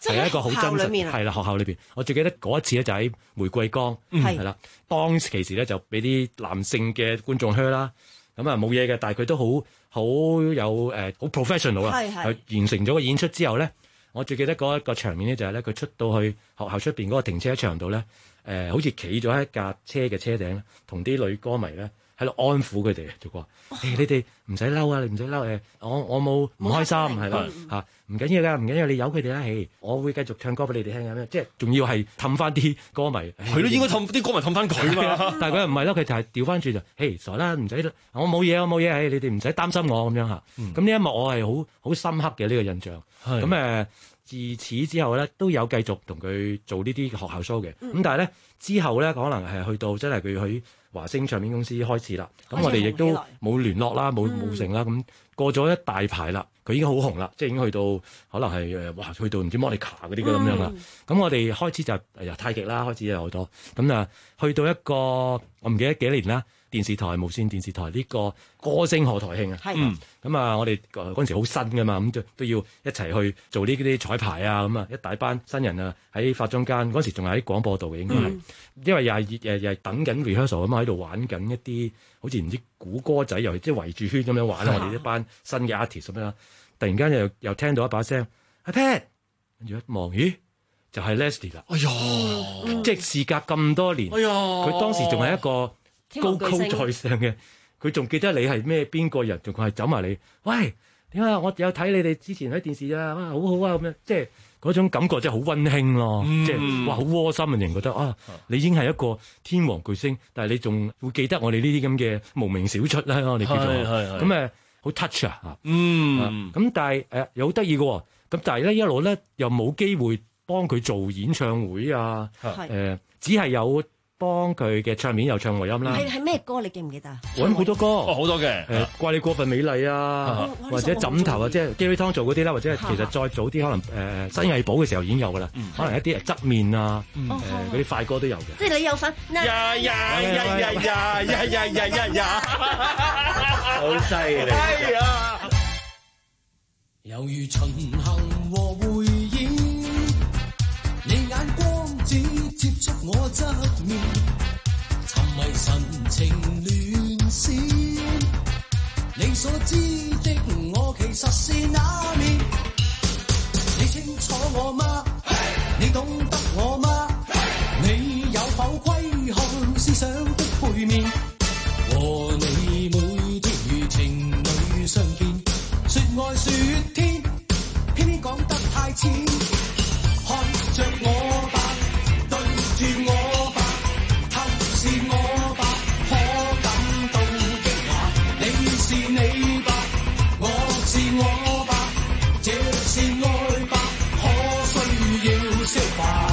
係一個好真實， 係係啦，學校裏邊，我最記得嗰一次咧就喺玫瑰崗，係啦，當其時咧就俾啲男性嘅觀眾靴啦，咁啊冇嘢嘅，但係佢都好好有誒好 professional 啦，係完成咗個演出之後咧，我最記得嗰一個場面咧就係咧佢出到去學校出邊嗰個停車場度咧，誒好似企咗喺架車嘅車頂，同啲女歌迷咧喺度安撫佢哋，就話誒你哋唔使嬲啊，你唔使嬲誒，我我冇唔開心係啦嚇。唔緊要㗎，唔緊要，你由佢哋啦，誒，我會繼續唱歌俾你哋聽嘅，即係仲要係氹翻啲歌迷， 係咯，應該氹啲歌迷氹翻佢嘛。 但係佢又唔係咯，佢就係調翻轉就，誒，傻啦，唔使，我冇嘢，我冇嘢，誒，你哋唔使擔心我咁樣嚇。咁呢一幕我係好好深刻嘅呢個印象。咁誒，自此之後咧，都有繼續同佢做呢啲學校 show 嘅。咁但係咧之後咧，可能係去到真係佢去華星唱片公司開始啦。咁我哋亦都冇聯絡啦，冇冇成啦。咁過咗一大排啦。佢已經好紅啦，即係已經去到可能係誒，哇！去到唔知 Monica 嗰啲咁樣啦。咁、嗯、我哋開始就由太極啦，開始有好多。咁啊，去到一個我唔記得幾年啦，電視台無線電視台呢個歌星賀台慶啊。嗯。咁啊，我哋嗰陣時好新噶嘛，咁都都要一齊去做呢啲彩排啊。咁啊，一大班新人啊喺化妝間嗰陣時仲係喺廣播道嘅應該係，嗯、因為又係誒又係等緊 rehearsal 咁喺度玩緊一啲好似唔知古歌仔，又即係圍住圈咁樣玩。我哋一班新嘅 artist 咁樣。突然間又又聽到一把聲，阿 Pat，跟住一望，咦，就係 Leslie 啦。哎呀，即係事隔咁多年，哎呀，佢當時仲係一個高高在上嘅，佢仲記得你係咩邊個人，仲係走埋嚟，喂，點解我有睇你哋之前喺電視啊，哇，好好啊咁樣，即係嗰種感覺真係好溫馨咯，即係哇好窩心嘅人覺得啊，你已經係一個天王巨星，但係你仲會記得我哋呢啲咁嘅無名小出啦，我哋叫做咁誒。好 touch 啊！嗯，咁、啊、但係誒又好得意嘅喎，咁但係咧一路咧又冇機會幫佢做演唱會啊，誒、呃、只係有幫佢嘅唱片有唱和音啦。 係係咩歌你記唔記得啊？ 揾好多歌， 哦好多嘅，誒、 呃、怪你過分美麗啊，啊或者枕頭啊，即係 Gary Tong 做嗰啲啦，或者係其實再早啲可能誒、呃、新藝寶嘅時候已經有㗎啦，嗯、可能一啲誒側面啊，誒嗰啲快歌都有嘅。 即係你有份呀呀呀呀呀呀呀呀呀呀！ 好犀利！ 哎呀，猶如巡行和匯演，你眼光只接觸我側面，沉迷神情亂閃。你所知的我其實是那面，你清楚我嗎？你懂得我嗎？你有否窺看思想的背面？和你每天如情侶相見，說愛說天，偏偏講得太淺。看着我吧，對住我吧，透視我吧，可感到驚訝。你是你吧，我是我吧，這是愛吧，可需要消化。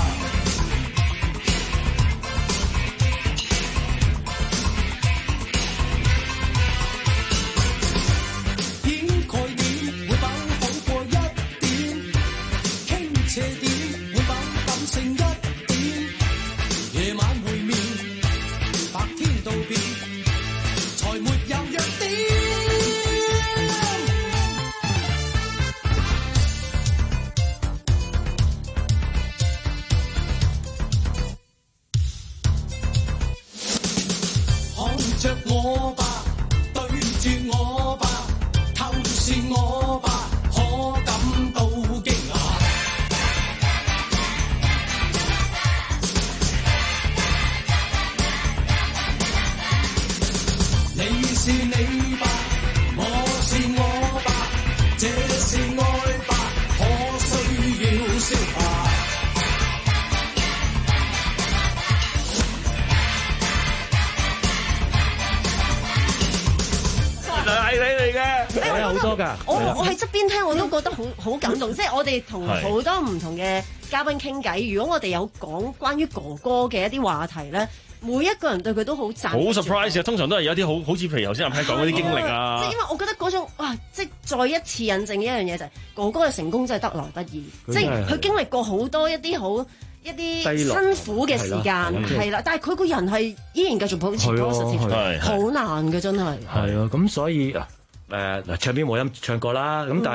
我我喺側邊聽我都覺得好好感動，即係我哋同好多唔同嘅嘉賓傾偈。如果我哋有講關於哥哥嘅一啲話題咧，每一個人對佢都好讚。好 surprise 啊！通常都係有啲好好似譬如頭先阿 Pat 講嗰啲經歷啊。 即係因為我覺得嗰種哇，即係再一次印證一樣嘢就係、是、哥哥嘅成功真係得來不易，即係佢經歷過好多一啲好一啲辛苦嘅時間係啦，但係佢個人係依然繼續保持嗰個實質，好難嘅真係。 係啊，咁所以。誒嗱、呃，唱片和音唱過啦，咁、嗯、但係咧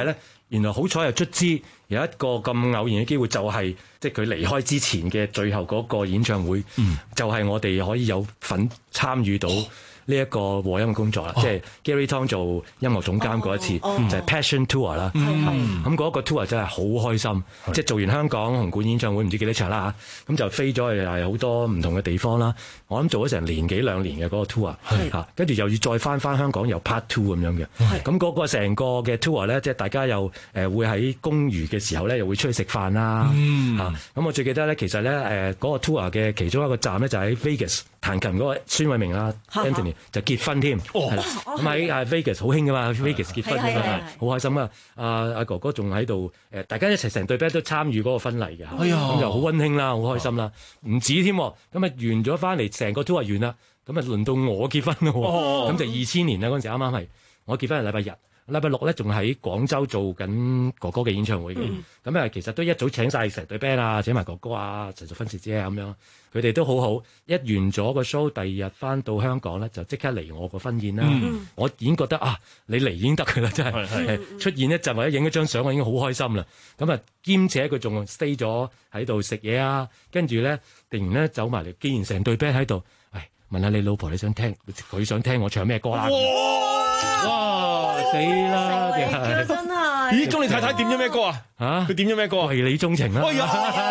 原來好彩又卒之有一個咁偶然嘅機會，就係即係佢離開之前嘅最後嗰個演唱會，嗯、就係我哋可以有份參與到呢一個和音嘅工作啦。哦、即係 Gary Tong 做音樂總監嗰一次，哦、就係 Passion Tour 啦。咁嗰個 tour 真係好開心，是即係做完香港紅館演唱會唔知幾多場啦嚇，咁就飛咗去係好多唔同嘅地方啦。我諗做咗成年幾兩年嘅嗰個 tour 嚇，跟住又要再翻翻香港又 part two 咁樣嘅。咁嗰個成個嘅 tour 咧，即係大家又誒會喺公餘嘅時候咧，又會出去食飯啦嚇。咁、嗯、我最記得咧，其實咧誒嗰個 tour 嘅其中一個站咧就喺 Vegas 彈琴嗰個孫偉明啦 Anthony 就結婚添，係啦。咁喺啊 Vegas 好興噶嘛 ，Vegas 結婚㗎嘛，好開心啊！阿阿哥哥仲喺度誒，大家一齊成隊 band 都參與嗰個婚禮嘅，咁就好溫馨啦，好開心啦，唔止添。咁啊完咗翻嚟，成個 tour 完啦，咁啊輪到我結婚咯，咁、哦、就二千年啦，嗰陣時啱啱係我結婚係禮拜日。禮拜六咧仲喺廣州做緊哥哥嘅演唱會嘅，咁啊、嗯、其實都一早請晒成隊 band 啊，請埋哥哥啊、陳淑芬姐姐啊咁樣，佢哋都好好。一完咗個 show，第二日翻到香港咧就即刻嚟我個婚宴啦。嗯、我已經覺得啊，你嚟已經得㗎啦，真係係出現一陣或者影一張相，我已經好開心啦。咁啊兼且佢仲 stay 咗喺度食嘢啊，跟住咧突然咧走埋嚟，既然成隊 band 喺度，喂，問下你老婆你想聽，佢想聽我唱咩歌啦？哇！死啦！ 真係，咦？咁你太太點咗咩歌啊？嚇！佢點咗咩歌啊？ 為你鍾情啦！ 哎呀！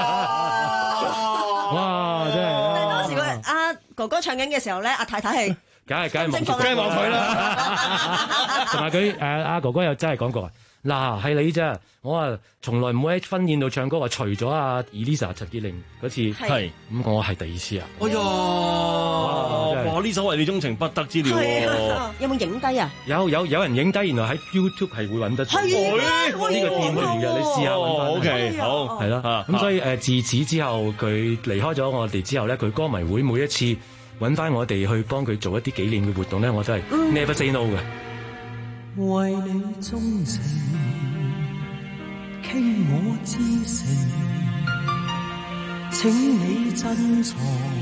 哇！真係。 但係當時佢阿哥哥唱緊嘅時候咧，阿太太係梗係梗係望住驚望佢啦。 同埋佢誒阿哥哥又真係講過啊！嗱係你啫，我啊從來唔會喺婚宴度唱歌，話除咗阿 Elisa 陳潔靈嗰次係，咁我係第二次啊！ 哎呀，哇！呢首為你鍾情不得之了喎， 有冇影低啊？ 有有有人影低，原來喺 YouTube 係會揾得出，呢個店裏邊嘅，你試下揾翻。 OK，好， 係咯，咁所以誒自此之後，佢離開咗我哋之後咧，佢歌迷會每一次揾翻我哋去幫佢做一啲紀念嘅活動咧，我都係 never say no 嘅。 為你鍾情，傾我至誠，請你珍藏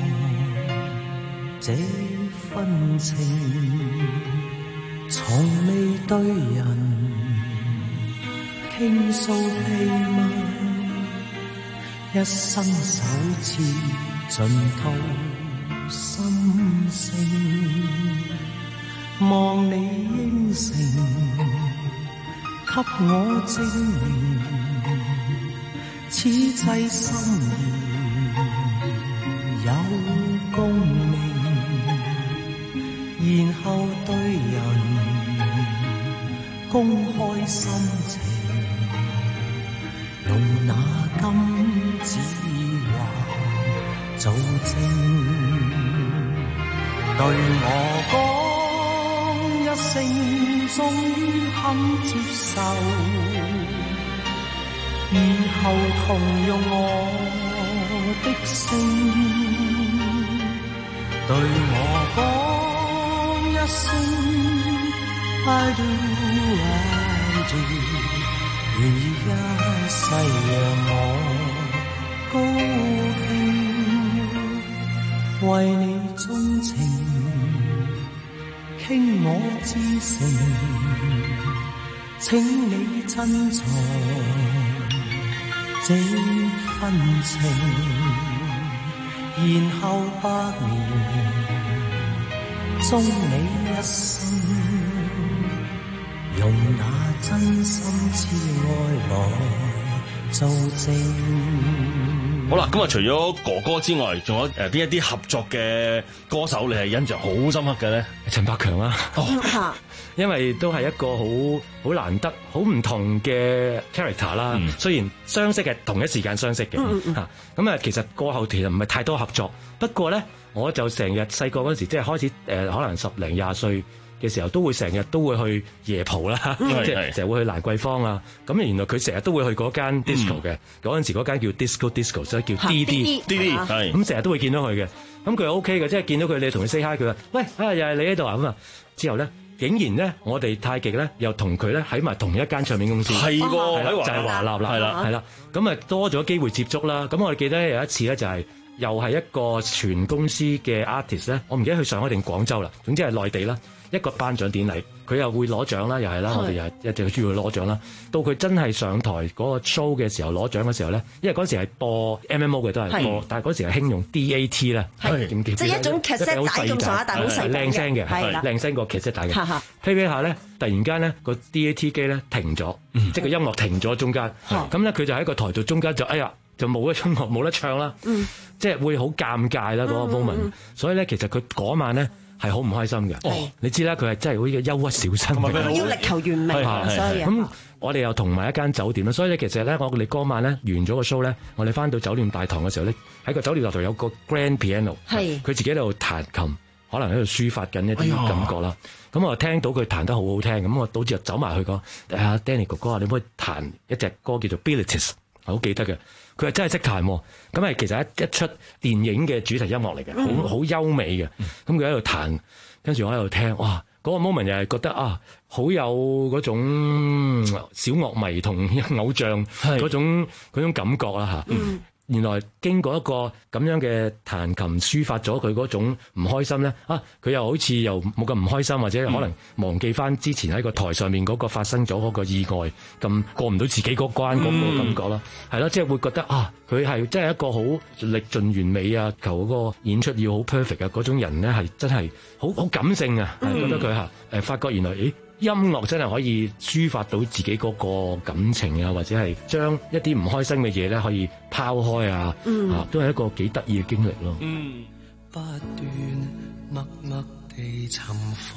這份情，從未對人傾訴秘密，一生首次盡吐心聲。望你應承，給我證明，此際心意有共鳴，然後對人公開心情，用那金子畫做證，對我講一聲終於肯接受，以後同用我的姓，對我講一聲 I do I do， 願意一世讓我高興，為你鍾情，傾我至誠，請你珍藏這份情，然後百年終你一生，用那真心之愛來做證。 好啦，咁啊，除咗哥哥之外，仲有誒邊一啲合作嘅歌手，你係印象好深刻嘅咧？ 陳百強啊，哦、因為都係一個好好難得、好唔同嘅 character 啦。嗯、雖然相識係同一時間相識嘅，嚇咁、嗯嗯、啊，其實過後其實唔係太多合作。不過咧，我就成日細個嗰時，即係開始誒、呃，可能十零廿歲嘅時候，都會成日都會去夜蒲啦，即係成日會去蘭桂坊啊。咁原來佢成日都會去嗰間 disco 嘅，嗰陣、嗯、時嗰間叫 disco disco， 所以叫 D D D D， 係咁成日都會見到佢嘅。咁佢 OK 嘅，即係見到佢你同佢 say hi， 佢話喂啊又係你喺度啊咁啊。之後咧，竟然咧我哋太極咧又同佢咧喺埋同一間唱片公司， 係喎， 就係華納啦，係啦係啦。咁啊多咗機會接觸啦。咁我哋記得有一次咧就係又係一個全公司嘅 artist 咧，我唔記得去上海定廣州啦，總之係內地啦，一個頒獎典禮，佢又會攞獎啦，又係啦，我哋又一直主要攞獎啦。到佢真係上台嗰個 show 嘅時候攞獎嘅時候咧，因為嗰時係播 M M O 嘅都係播，但係嗰時係興用 D A T 咧， 即係一種劇 set 帶咁上下，但係好細靚聲嘅，靚聲個劇 set 帶嘅。飛飛下咧，突然間咧個 D A T 機咧停咗，即係個音樂停咗中間，咁咧佢就喺個台度中間就哎呀〜就冇得音樂冇得唱啦，嗯、即係會好尷尬啦嗰、嗰個 moment，嗯嗯、所以咧其實佢嗰晚咧係好唔開心嘅。哦、你知啦，佢係真係好似憂鬱小生， 佢要力求完美，所以咁我哋又同埋一間酒店啦，所以咧其實咧我哋嗰晚咧完咗個 show 咧，我哋翻到酒店大堂嘅時候咧，喺個酒店大堂有個 grand piano，佢自己喺度彈琴，可能喺度抒發緊一啲感覺啦。咁、哎、我聽到佢彈得好好聽，咁我到時就走埋去講：啊 Danny 哥哥啊，你可唔可以彈一隻歌叫做 Bilitis？ 好記得嘅。佢係真係識彈，咁係其實一一出電影嘅主題音樂嚟嘅，好好優美嘅。咁佢喺度彈，跟住我喺度聽，哇！嗰、嗰個 moment 又係覺得啊，好有嗰種小樂迷同偶像嗰種嗰種感覺啦嚇。嗯原來經過一個咁樣嘅彈琴抒發咗佢嗰種唔開心咧，啊佢又好似又冇咁唔開心，或者可能忘記翻之前喺個台上面嗰個發生咗嗰個意外，咁過唔到自己嗰關嗰個感覺啦，係咯、嗯，即係會覺得啊，佢係真係一個好歷盡完美啊，求嗰個演出要好 perfect 啊，嗰種人咧係真係好好感性啊，係、嗯、覺得佢嚇誒發覺原來咦。音樂真係可以抒發到自己嗰個感情啊，或者係將一啲唔開心嘅嘢咧可以拋開啊，嗯、啊都係一個幾得意嘅經歷咯。嗯， 不斷默默地尋訪，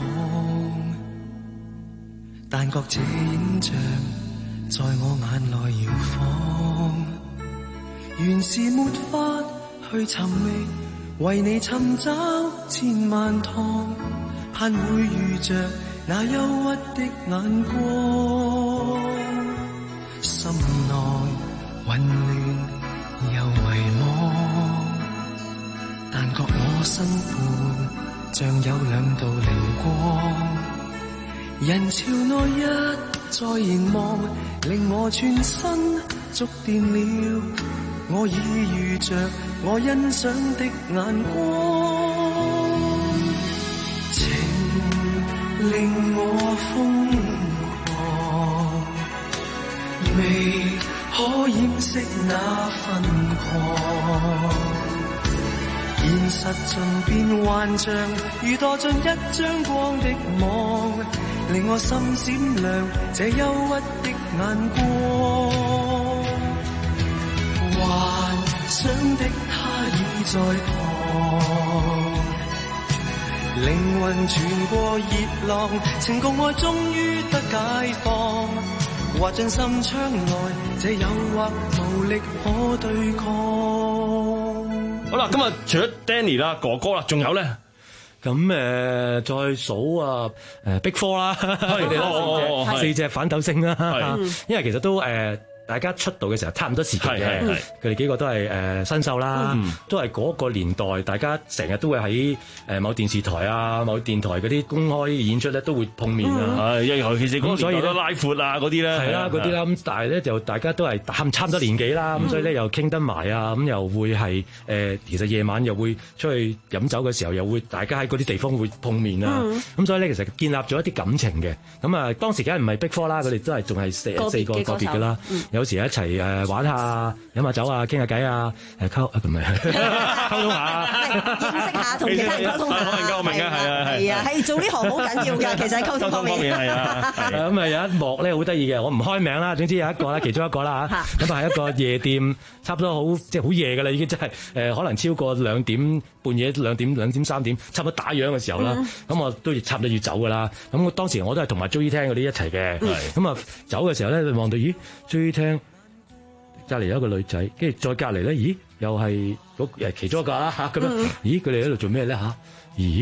但覺這影像在我眼內搖晃，原是沒法去尋覓，為你尋找千萬趟，盼會遇着那憂鬱的眼光，心內混亂又迷茫，但覺我身畔像有兩道靈光，人潮內一再凝望，令我全身觸電了，我已遇着我欣賞的眼光，令我瘋狂，未可掩飾那瘋狂，現實盡變幻象，如墮進一張光的網，令我心閃亮這憂鬱的眼光，幻想的他已在旁，靈魂傳過熱浪，情共愛終於得解放，滑進心窗內，這誘惑無力可對抗。 好啦，今日除咗 Danny 啦、哥哥啦，仲有咧， 咁誒、呃、再數啊誒 Big Four 啦，四隻四隻反斗星啦，因為其實都誒。呃大家出道嘅時候差唔多時期嘅，佢哋幾個都係誒新秀啦，嗯、都係嗰個年代，大家成日都會喺誒某電視台啊、某電台嗰啲公開演出咧都會碰面啊。 係、嗯，尤其是嗰個年代拉闊啊嗰啲咧，係啦嗰啲啦。咁但係咧就大家都係差差唔多年紀啦，咁、嗯、所以咧又傾得埋啊，咁又會係誒、呃、其實夜晚又會出去飲酒嘅時候，又會大家喺嗰啲地方會碰面啊。咁、嗯、所以咧其實建立咗一啲感情嘅。咁啊當時梗係唔係 Big Four 啦，佢哋都係仲係四四個個別㗎啦。有時一齊誒玩下、飲下酒啊、傾下偈啊、誒溝啊咁咪溝通下、 認識下同其他人溝通下。 我明㗎，我明㗎，係啊， 係啊，係做呢行好緊要㗎，其實係溝通方面係啊。 咁啊有一幕咧好得意嘅，我唔開名啦，總之有一個啦，其中一個啦嚇。咁啊係一個夜店，差唔多好即係好夜㗎啦，已經真係誒可能超過兩點半夜兩點兩點三點，差唔多打烊嘅時候啦。咁我都差唔多要走㗎啦。咁我當時我都係同埋 Joey 聽嗰啲一齊嘅。咁啊走嘅時候咧，你望到咦 Joey 聽。隔離有一個女仔，跟住再隔離咧，咦，又係嗰誒其中一個啦嚇咁樣，咦，佢哋喺度做咩咧嚇？咦，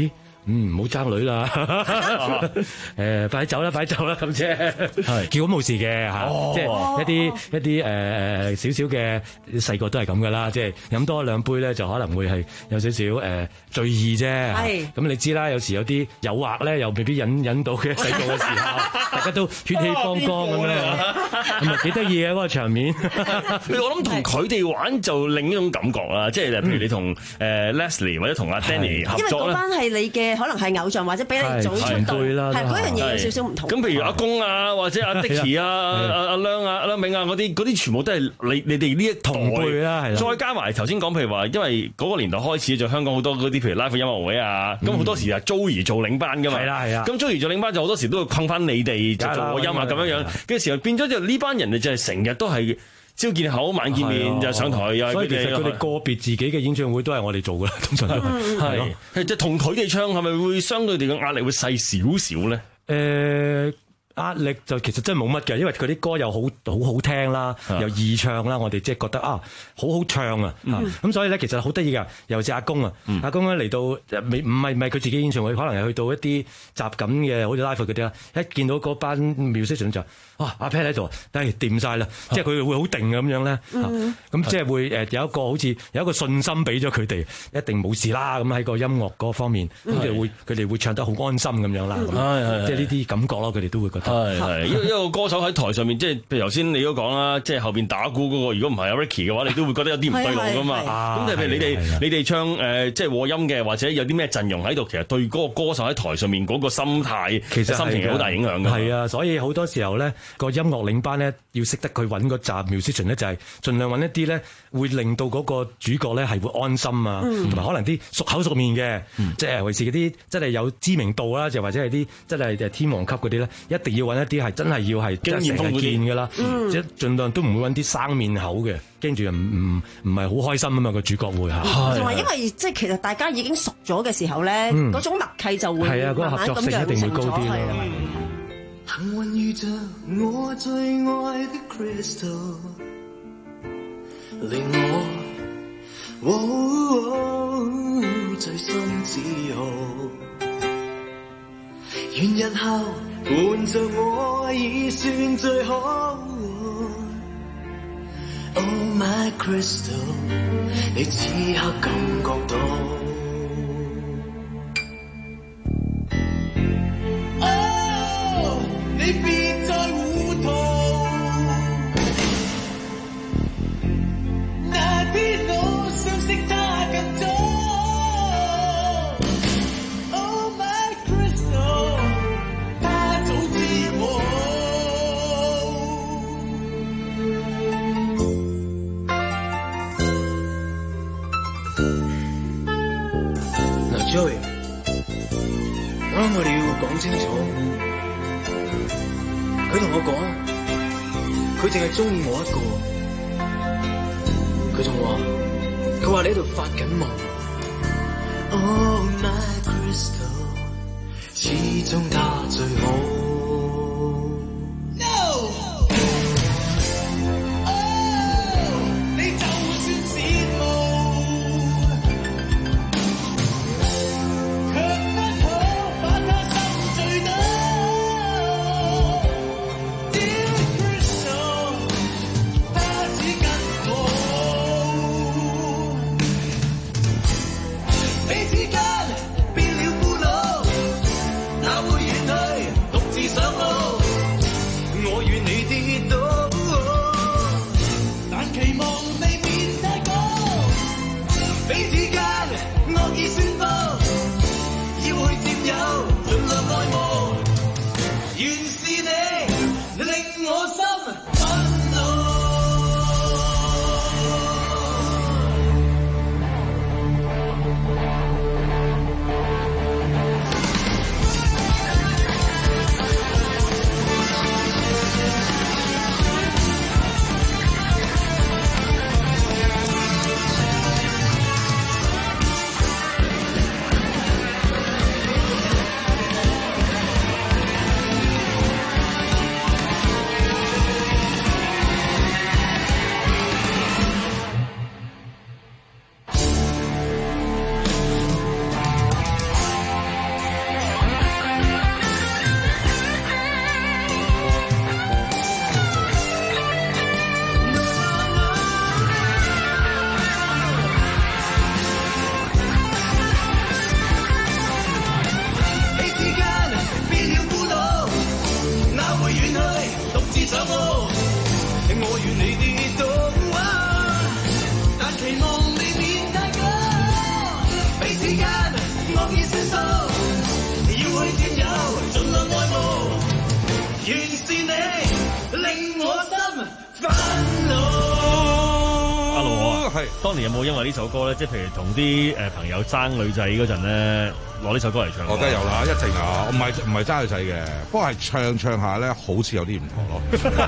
嗯，唔好爭女啦，誒快啲走啦，快啲走啦咁啫，係結果冇事嘅嚇，即係一啲一啲誒誒少少嘅細個都係咁噶啦，即係飲多兩杯咧就可能會係有少少誒醉意啫，係咁你知啦，有時有啲誘惑咧又未必引引到嘅細個嘅時候，大家都血氣方剛咁樣，咁啊幾得意啊嗰個場面。 我諗同佢哋玩就另一種感覺啦，即係譬如你同誒 Leslie 或者同阿 Danny 合作咧， 因為嗰班係你嘅可能係偶像或者俾你早出道，係嗰樣嘢有少少唔同。 咁譬如阿公啊，或者阿 Dicky 啊、阿阿亮啊、阿亮明啊嗰啲，嗰啲全部都係你你哋呢一同輩啦，再加埋頭先講，譬如話，因為嗰個年代開始就香港好多嗰啲譬如 live 音樂會啊，咁好多時啊 Joey 做領班噶嘛，係啦係啊，咁 Joey 做領班就好多時都會困翻你哋就做個音啊咁樣樣嘅時候，變咗就呢班人就係成日都係朝見口晚見面就上台，又係佢哋。佢哋個別自己嘅演唱會都係我哋做噶啦，通常都係係係即係同佢哋唱，係咪會相對地嘅壓力會細少少咧？誒。壓力就其實真係冇乜嘅，因為佢啲歌又好好好聽啦，又易唱啦，我哋即係覺得啊，好好唱啊，咁、嗯、所以咧其實好得意噶，尤其是阿公啊，嗯、阿公咧嚟到未唔係唔係佢自己演唱會，可能係去到一啲雜錦嘅，好似 live 嗰啲啦，一見到嗰班 musician 就啊阿 Pat 喺度，但係掂晒啦，即係佢會好定咁樣咧，咁、嗯啊、即係會誒有一個好似有一個信心俾咗佢哋，一定冇事啦，咁喺個音樂嗰方面，咁就會佢哋會唱得好安心咁樣啦，即係呢啲感覺咯，佢哋都會覺得。係係，因為一個歌手喺台上面，即係譬如頭先你都講啦，即係後邊打鼓嗰個，如果唔係阿 Ricky 嘅話，你都會覺得有啲唔對路噶嘛。咁就譬如你哋你哋唱誒即係和音嘅，或者有啲咩陣容喺度，其實對嗰個歌手喺台上面嗰個心態、其實心情好大影響嘅。係啊，所以好多時候咧，個音樂領班咧要識得佢揾個集 musician 咧，就係盡量揾一啲咧會令到嗰個主角咧係會安心啊，同埋可能啲熟口熟面嘅，即係尤其是嗰啲真係有知名度啦，就或者係啲真係天王級嗰啲咧，一定要揾一啲係真係要係經驗豐富見㗎啦，即係盡量都唔會揾啲生面口嘅，跟住又唔唔唔係好開心啊嘛，個主角會嚇。 同埋因為即係其實大家已經熟咗嘅時候咧，嗰種默契就會係啊，嗰個合作性一定會高啲咯。 幸運遇着我最愛的 Crystal， 令我、哦、最心自豪。願日後伴着我已算最好。Oh my Crystal， 你此刻感覺到。你別再糊塗，那天我相識他更早。Oh my Crystal， 他早知我。嗱 Joey，我諗我哋要講清楚。佢同我講，佢淨係中意我一個。佢仲話，佢話你喺度發緊夢。Oh my Crystal， 始終他最好。No， oh， 你就算羨慕，卻不可把他心醉到。彼此間變了俘虜，哪會遠去獨令我心煩惱。 阿羅啊，係當年有冇因為呢首歌咧，即係譬如同啲誒朋友爭女仔嗰陣咧，攞呢首歌嚟唱？ 我梗係有啦，一定有，唔係唔係爭女仔嘅，不過係唱唱下咧，好似有啲唔同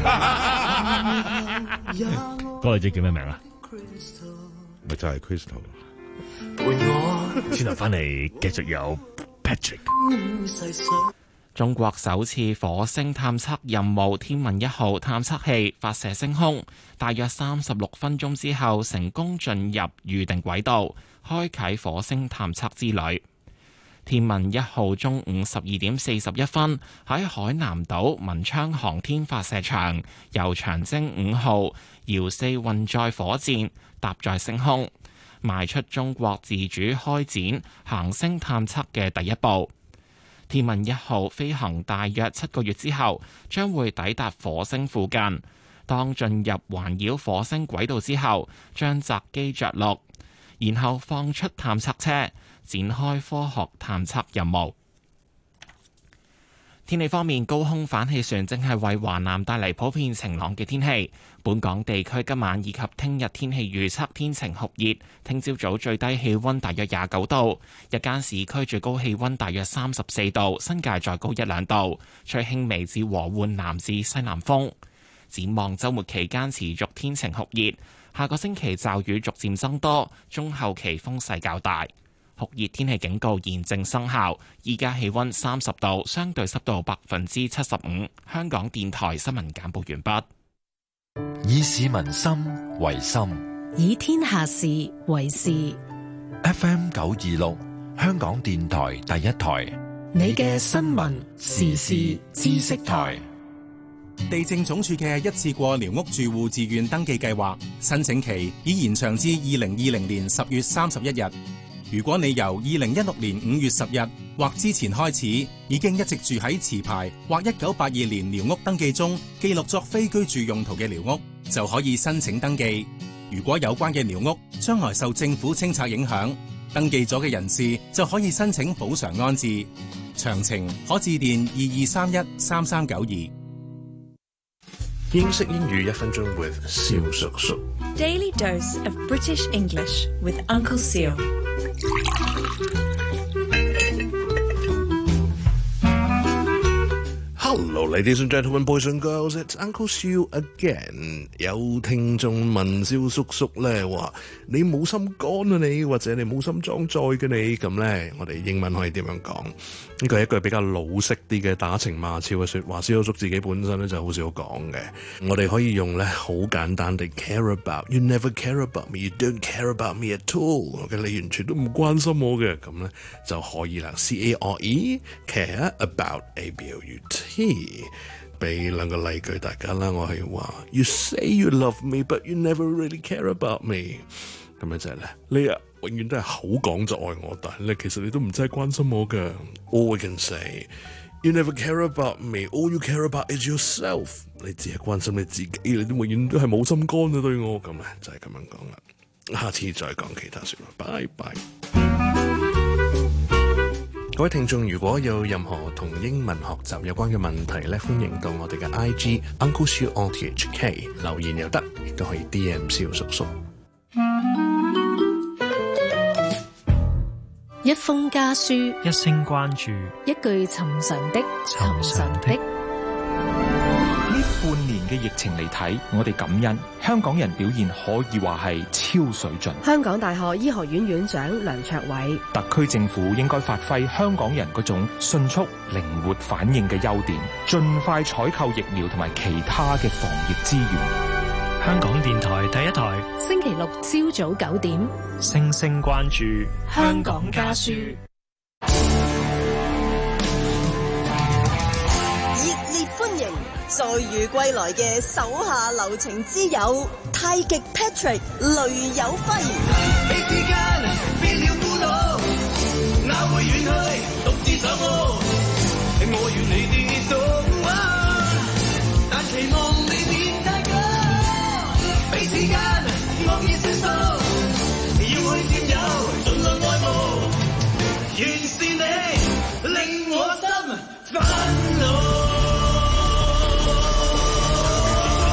咯。 嗰女仔叫咩名啊？ 咪就係 Crystal。 轉頭翻嚟繼續有 Patrick。 中國首次火星探測任務天問一號探測器發射升空，大約三十六分鐘之後成功進入預定軌道，開啟火星探測之旅。天問一號中午十二點四十一分喺海南島文昌航天發射場由長征五號遙四運載火箭搭載升空，邁出中國自主開展行星探測嘅第一步。天問一號飛行大約七個月之後，將會抵達火星附近。當進入環繞火星軌道之後，將擇機着陸，然後放出探測車，展開科學探測任務。天氣方面，高空反氣旋正係為華南帶嚟普遍晴朗嘅天氣。本港地區今晚以及聽日天氣預測天晴酷熱，聽朝早最低氣溫大約廿九度，日間市區最高氣溫大約三十四度，新界再高一兩度，吹輕微至和緩南至西南風。展望週末期間持續天晴酷熱，下個星期驟雨逐漸增多，中後期風勢較大。酷熱天氣警告現正生效，依家氣溫三十度，相對濕度百分之七十五。香港電台新聞簡報完畢。 以市民心為心， 以天下事為事。 F M 九二六，香港電台第一台， 你嘅新聞時事知識台。 地政總署嘅一次過寮屋住戶自願登記計劃申請期已延長至二零二零年十月三十一日。如果你由二零一六年五月十日或之前開始已經一直住喺持牌或一九八二年寮屋登記中記錄作非居住用途嘅寮屋，就可以申請登記。如果有關嘅寮屋將來受政府清拆影響，登記咗嘅人士就可以申請補償安置。詳情可致電二二三一三三九二。 英式英語一分鐘 with 蕭叔叔。 Daily dose of British English with Uncle Seal。 Hello, ladies and gentlemen, boys and girls, it's Uncle Siu again。有聽眾問蕭叔叔咧話：你冇心肝啊你，或者你冇心裝載嘅你，咁咧我哋英文可以點樣講？呢個係一句比較老式啲嘅打情罵俏嘅説話。蕭叔叔自己本身咧就好少講嘅，我哋可以用咧好簡單地 care about。You never care about me, you don't care about me at all。嘅你完全都唔關心我嘅，咁咧就可以啦。C A R E care about A B O U T。俾兩個例句大家啦，我係話 You say you love me, but you never really care about me。咁樣就係咧，你啊永遠都係口講就愛我，但係咧其實你都唔真係關心我嘅。Or we can say You never care about me, all you care about is yourself。你只係關心你自己，你都永遠都係冇心肝嘅對我。咁咧就係咁樣講啦。下次再講其他説話，拜拜。各位聽眾，如果有任何同英文學習有關嘅問題咧，歡迎到我哋嘅 I G Uncle Siu O T H K 留言又得，亦都可以 D M 蕭叔叔。 一封家書， 一聲關注， 一句尋常的尋常的。 呢半年嘅疫情嚟睇，我哋感恩香港人表現可以話係超水準。 香港大學醫學院院長梁卓偉， 特區政府應該發揮香港人嗰種迅速、靈活反應嘅優點，盡快採購疫苗同埋其他嘅防疫資源。 香港電台第一台， 星期六朝早九點， 星星關注香港家書。 熱烈歡迎載譽歸來嘅手下留情之友太極 Patrick 雷有輝。 你之間變了孤獨，哪會遠去獨自上路？我願你跌倒，但期望你別太高。彼此間惡意戰鬥，要去佔有，盡量愛慕。原是你令我心煩惱。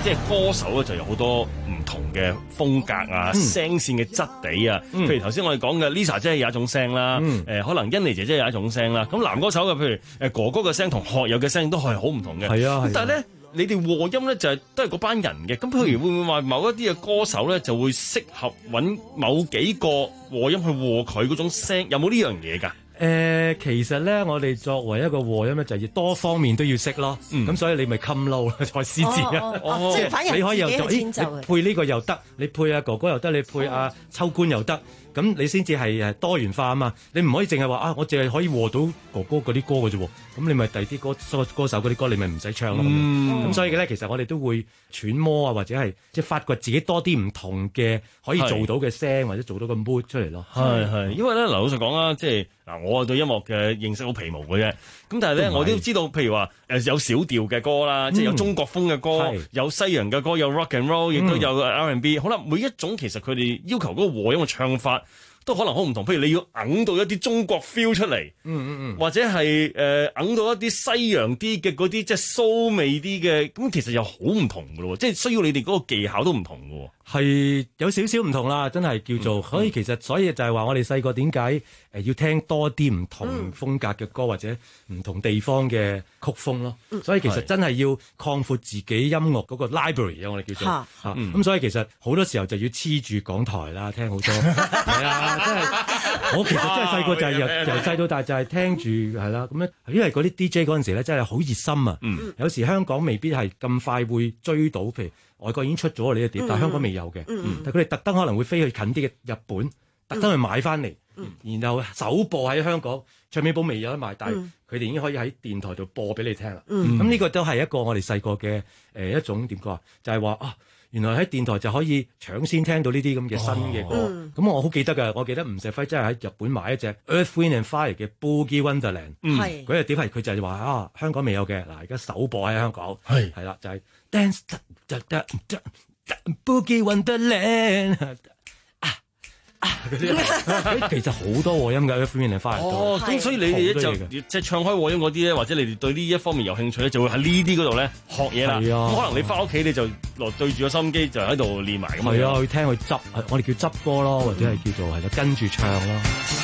即係歌手咧就有好多唔同嘅風格啊，嗯、聲線嘅質地啊。嗯、譬如頭先我哋講嘅 Lisa 姐有一種聲啦，誒、嗯呃、可能甄妮姐姐有一種聲啦。咁男歌手嘅譬如誒哥哥嘅聲同學友嘅聲都係好唔同嘅。係啊，但係咧。你哋和音咧就係、是、都係嗰班人嘅，咁譬如會唔會話某一啲嘅歌手咧就會適合揾某幾個和音去和佢嗰種聲，有冇呢樣嘢㗎？誒、 呃，其實咧，我哋作為一個和音咧，就要多方面都要識咯。咁、嗯、所以你咪襟撈蔡思智啊， 哦哦、即係反正你可以又做，你配呢個又得，你配阿哥哥又得，你配阿秋官又得。咁你先至係誒多元化啊嘛！你唔可以淨係話啊，我淨係可以和到哥哥嗰啲歌嘅啫喎。咁你咪第啲歌歌手嗰啲歌，你咪唔使唱咯。咁、嗯、所以咧，其實我哋都會揣摩啊，或者係即係發掘自己多啲唔同嘅可以做到嘅聲，或者做到個 mood 出嚟咯。係係，因為咧，嗱老實講啦，即係嗱，我對音樂嘅認識好皮毛嘅啫。咁但係咧，我都知道，譬如話誒有小調嘅歌啦，嗯、即係有中國風嘅歌，嗯、有西洋嘅歌，有 rock and roll，亦都有 R and B。好啦，每一種其實佢哋要求嗰個和音嘅唱法都可能好唔同。譬如你要揞到一啲中國 feel 出嚟，嗯嗯嗯，或者係誒揞到一啲西洋啲嘅嗰啲即係蘇味啲嘅，咁其實又好唔同㗎咯，即係需要你哋嗰個技巧都唔同㗎喎。係有少少唔同啦，真係叫做，所以、嗯、其實所以就係話我哋細個點解誒要聽多啲唔同風格嘅歌、嗯、或者唔同地方嘅曲風咯。嗯、所以其實真係要擴闊自己音樂嗰個 library 啊，我哋叫做嚇。咁、嗯嗯、所以其實好多時候就要黐住港台啦，聽好多係啊，真係我其實真係細個就係由由細到大就係聽住係啦。咁咧，因為嗰啲 D J 嗰陣時咧真係好熱心啊。嗯、有時香港未必係咁快會追到，譬如。外國已經出咗呢一碟，但係香港未有嘅。嗯、但係佢哋特登可能會飛去近啲嘅日本，特登去買翻嚟，嗯、然後首播喺香港唱片鋪未有得賣，但係佢哋已經可以喺電台度播俾你聽啦。咁呢、嗯、個都係一個我哋細個嘅誒一種點講啊，就係、是、話啊，原來喺電台就可以搶先聽到呢啲咁嘅新嘅歌。咁、哦嗯、我好記得㗎，我記得吳錫輝真係喺日本買一隻 Earth Wind and Fire 嘅 Boogie Wonderland。嗰隻碟係佢就係話啊，香港未有嘅，嗱而家首播喺香港，係係啦，就係、是。Dance Boogie Wonderland 啊啊嗰啲，其實好多和音嘅 Earth Wind and Fire。哦，咁所以你哋就即係唱開和音嗰啲咧，或者你哋對呢一方面有興趣咧，就會喺呢啲嗰度咧學嘢啦。係啊，咁可能你翻屋企你就落對住個心機就喺度練埋咁樣。係啊，去聽去執，我哋叫執歌咯，或者係叫做係咯跟住唱咯。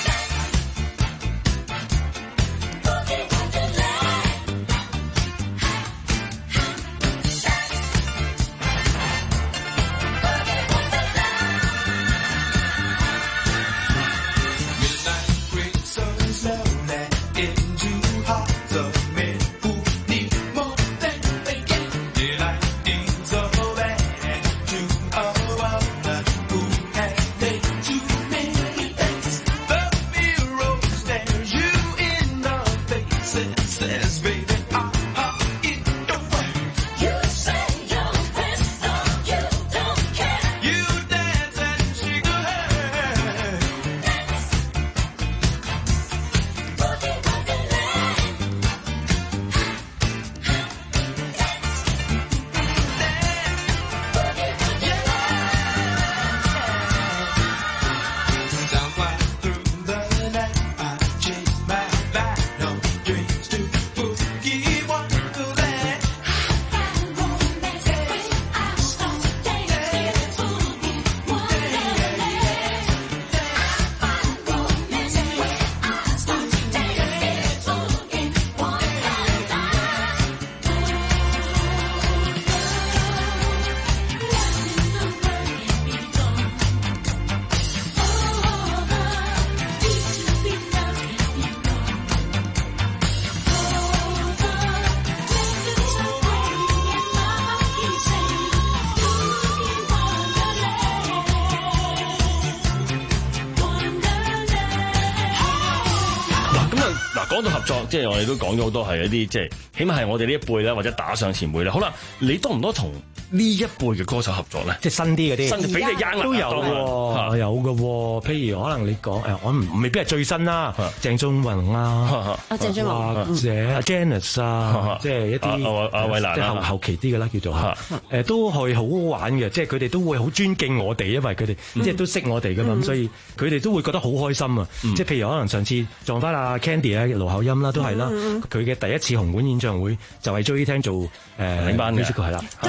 講到合作，即係我哋都講咗好多係一啲即係，起碼係我哋呢一輩咧，或者打上前輩咧。好啦，你多唔多同呢一輩嘅歌手合作咧？即係新啲嗰啲，新俾你啱都有喎，有嘅喎。譬如可能你講誒，我唔未必係最新啦，鄭中雲啦，阿鄭中雲或者阿 Janice 啊，即係一啲阿阿衛蘭即係後後期啲嘅啦，叫做誒都係好好玩嘅，即係佢哋都會好尊敬我哋，因為佢哋即係都識我哋噶嘛，咁所以佢哋都會覺得好開心啊！即係譬如可能上次撞翻阿 Candy 啊，盧巧音啦，都係啦，佢嘅第一次紅館演唱會就係 Joey 聽做誒領班嘅，係啦，都要揾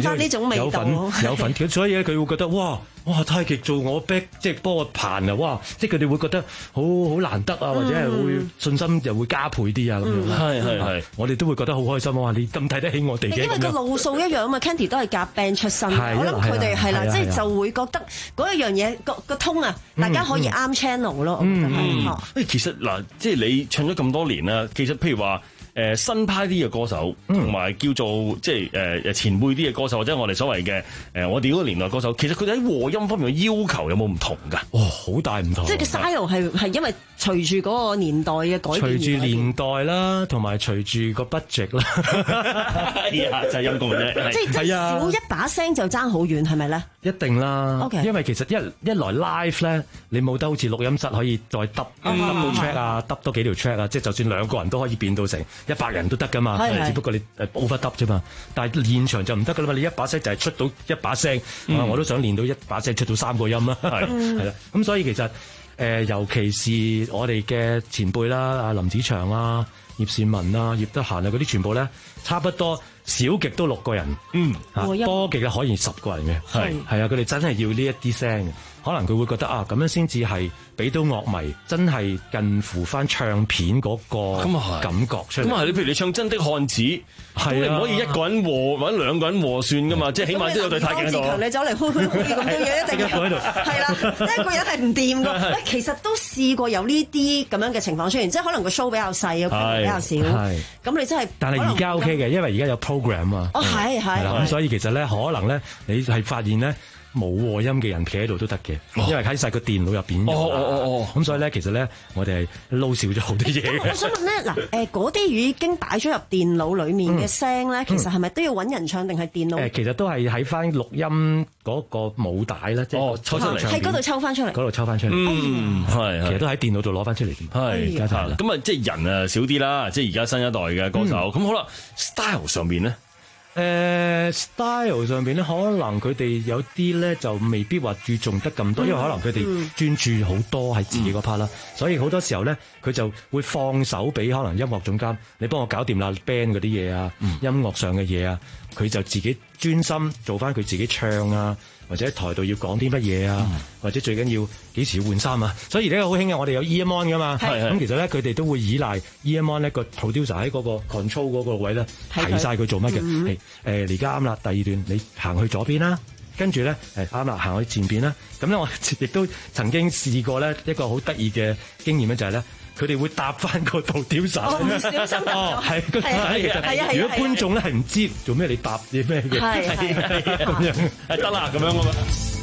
得呢種味道， 有份有份，所以咧佢會覺得哇哇太極做我 back 即係幫我盤啊，哇！即係佢哋會覺得好好難得啊，或者係會信心又會加倍啲啊咁樣。 係係係， 我哋都會覺得好開心啊！你咁睇得起我哋嘅， 因為個路數一樣啊嘛 ，Candy 都係夾 band 出身，我諗佢哋係啦，即係就會覺得嗰一樣嘢個個通啊，大家可以啱 channel 咯。 嗯嗯，誒其實嗱，即係你唱咗咁多年啦，其實譬如話。誒新派啲嘅歌手，同埋叫做即係誒誒前輩啲嘅歌手，或者我哋所謂嘅誒我哋嗰個年代歌手，其實佢哋喺和音方面嘅要求有冇唔同㗎？ 哇，好大唔同！ 即係個 style 係係因為隨住嗰個年代嘅改變， 隨住年代啦，同埋隨住個 budget 啦， 係啊，就係陰功啫。 即係即係少一把聲就爭好遠，係咪咧？ 一定啦。 Okay. 因為其實一一來 live 咧，你冇得好似錄音室可以再揼揼到 track 啊，揼多幾條 track 啊，即係就算兩個人都可以變到成一百人都得噶嘛，只不過你誒 overdub 啫嘛。但係現場就唔得噶啦嘛，你一把聲就係出到一把聲，嗯啊、我都想練到一把聲出到三個音啦，係係啦。咁所以其實誒、呃，尤其是我哋嘅前輩啦，阿林子祥啊、葉倩文啊、葉德嫻啊嗰啲，全部咧差不多少極都六個人，嗯，啊、多極嘅可以十個人嘅，係係啊，佢哋真係要呢一啲聲嘅。可能佢會覺得啊，咁樣先至係俾到樂迷真係近乎翻唱片嗰個感覺出嚟。 咁啊，你譬如你唱《真的漢子》，係你唔可以一個人和或者兩個人和算噶嘛，即係起碼都有對太極喺度。 你走嚟呼呼呼咁樣嘢一定喺度， 係啦，一個人係唔掂噶。喂，其實都試過有呢啲咁樣嘅情況出現，即係可能個 show 比較細，比較少。咁你真係， 但係而家 OK 嘅，因為而家有 program 啊。 哦，係係。 咁所以其實咧，可能咧，你係發現咧。冇和音嘅人企喺度都得嘅，因為喺晒個電腦入邊。哦哦哦哦，咁所以咧，其實咧，我哋係撈少咗好多嘢。 我想問咧，嗱，誒嗰啲已經擺咗入電腦裡面嘅聲咧，其實係咪都要揾人唱定係電腦？ 誒，其實都係喺翻錄音嗰個母帶咧，即係抽出嚟， 喺嗰度抽翻出嚟， 嗰度抽翻出嚟。嗯，係，其實都喺電腦度攞翻出嚟。 係，咁啊，即係人啊少啲啦，即係而家新一代嘅歌手。咁好啦 ，style 上面咧。 誒、uh, style 上邊咧，可能佢哋有啲咧就未必話注重得咁多，嗯、因為可能佢哋專注好多喺自己嗰 part 啦，所以好多時候咧，佢就會放手俾可能音樂總監，你幫我搞掂啦 band 嗰啲嘢啊，嗯、音樂上嘅嘢啊，佢就自己專心做翻佢自己唱啊。或者喺台度要講啲乜嘢啊？嗯、或者最緊要幾時要換衫啊？所以而家好興嘅，我哋有 E M on 噶嘛。咁其實咧，佢哋都會依賴 E M on 呢個 producer 喺嗰個 control 嗰個位咧睇晒佢做乜嘅。誒而家啱啦，第二段你行去左邊啦，跟住咧誒啱啦，行去前邊啦。咁咧我亦都曾經試過咧一個好得意嘅經驗咧，就係咧。佢哋會搭翻個度屌手， 哦，唔小心搭咗， 係，其實如果觀眾咧係唔知做咩你搭啲咩嘅， 係係咁樣，係得啦咁樣啊嘛。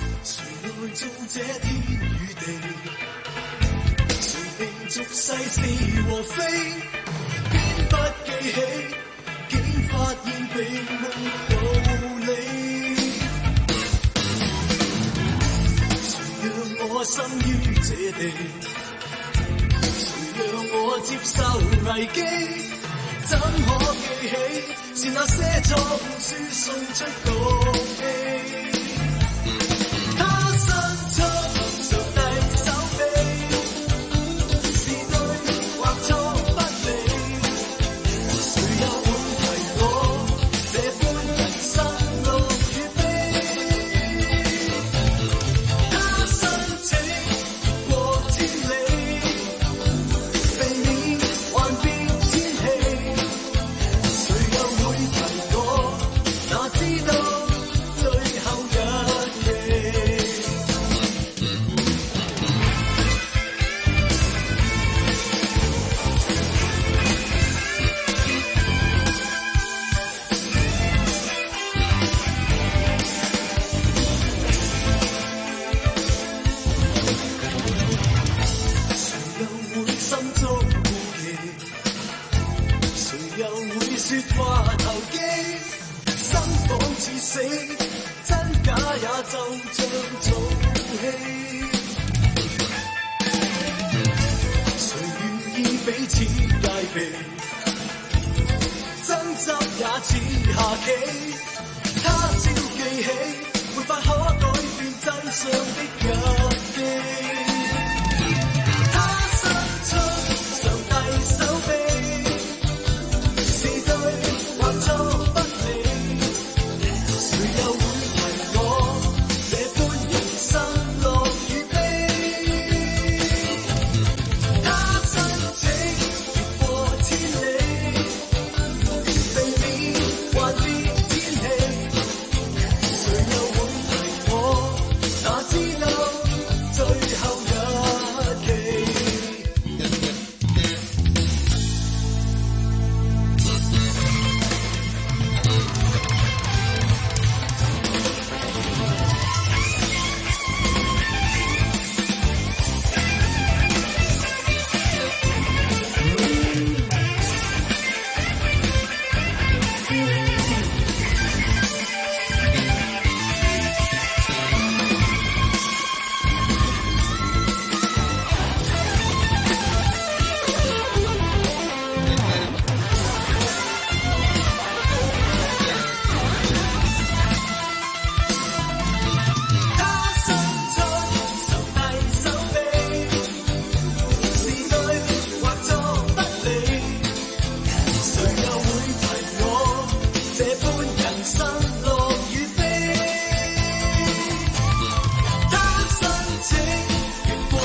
讓我接受危機，怎可記起是那些錯誤輸送出毒氣？他伸出上帝手臂，是對或錯不理，誰又會提我這般人生路與悲？他申請過千里。誰又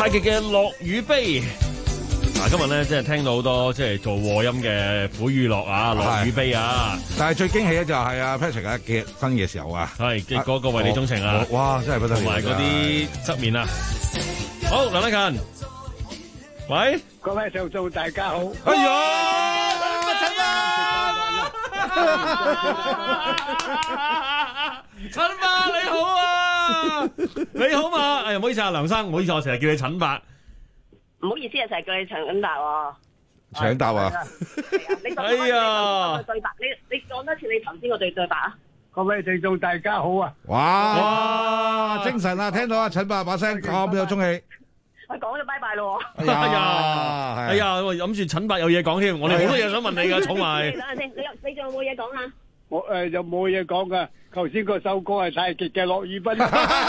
太極嘅樂與悲。嗱，今日咧即係聽到好多即係做和音嘅苦與樂啊，樂與悲啊。 但係最驚喜咧就係阿 Patrick 啊結婚嘅時候啊， 係嘅嗰個為你鍾情啊， 哇真係不得了， 同埋嗰啲側面啊。好，梁禮勤，喂， 各位聽眾大家好。 哎呀， 陳伯你好啊，你好嘛？哎呀，唔好意思啊，梁生，唔好意思，我成日叫你陳伯。 唔好意思啊，成日叫你長緊達喎。 搶答啊！ 你講多次你對白，你你講多次你頭先個對對白啊！ 各位聽眾大家好啊！ 哇，精神啊！聽到阿陳伯把聲咁有中氣。 我講咗拜拜咯。 哎呀，哎呀，諗住陳伯有嘢講添，我哋好多嘢想問你噶，寵埋。 等陣先，你你仲有冇嘢講啊？ 我誒就冇嘢講噶，頭先嗰首歌係太極嘅樂與奔。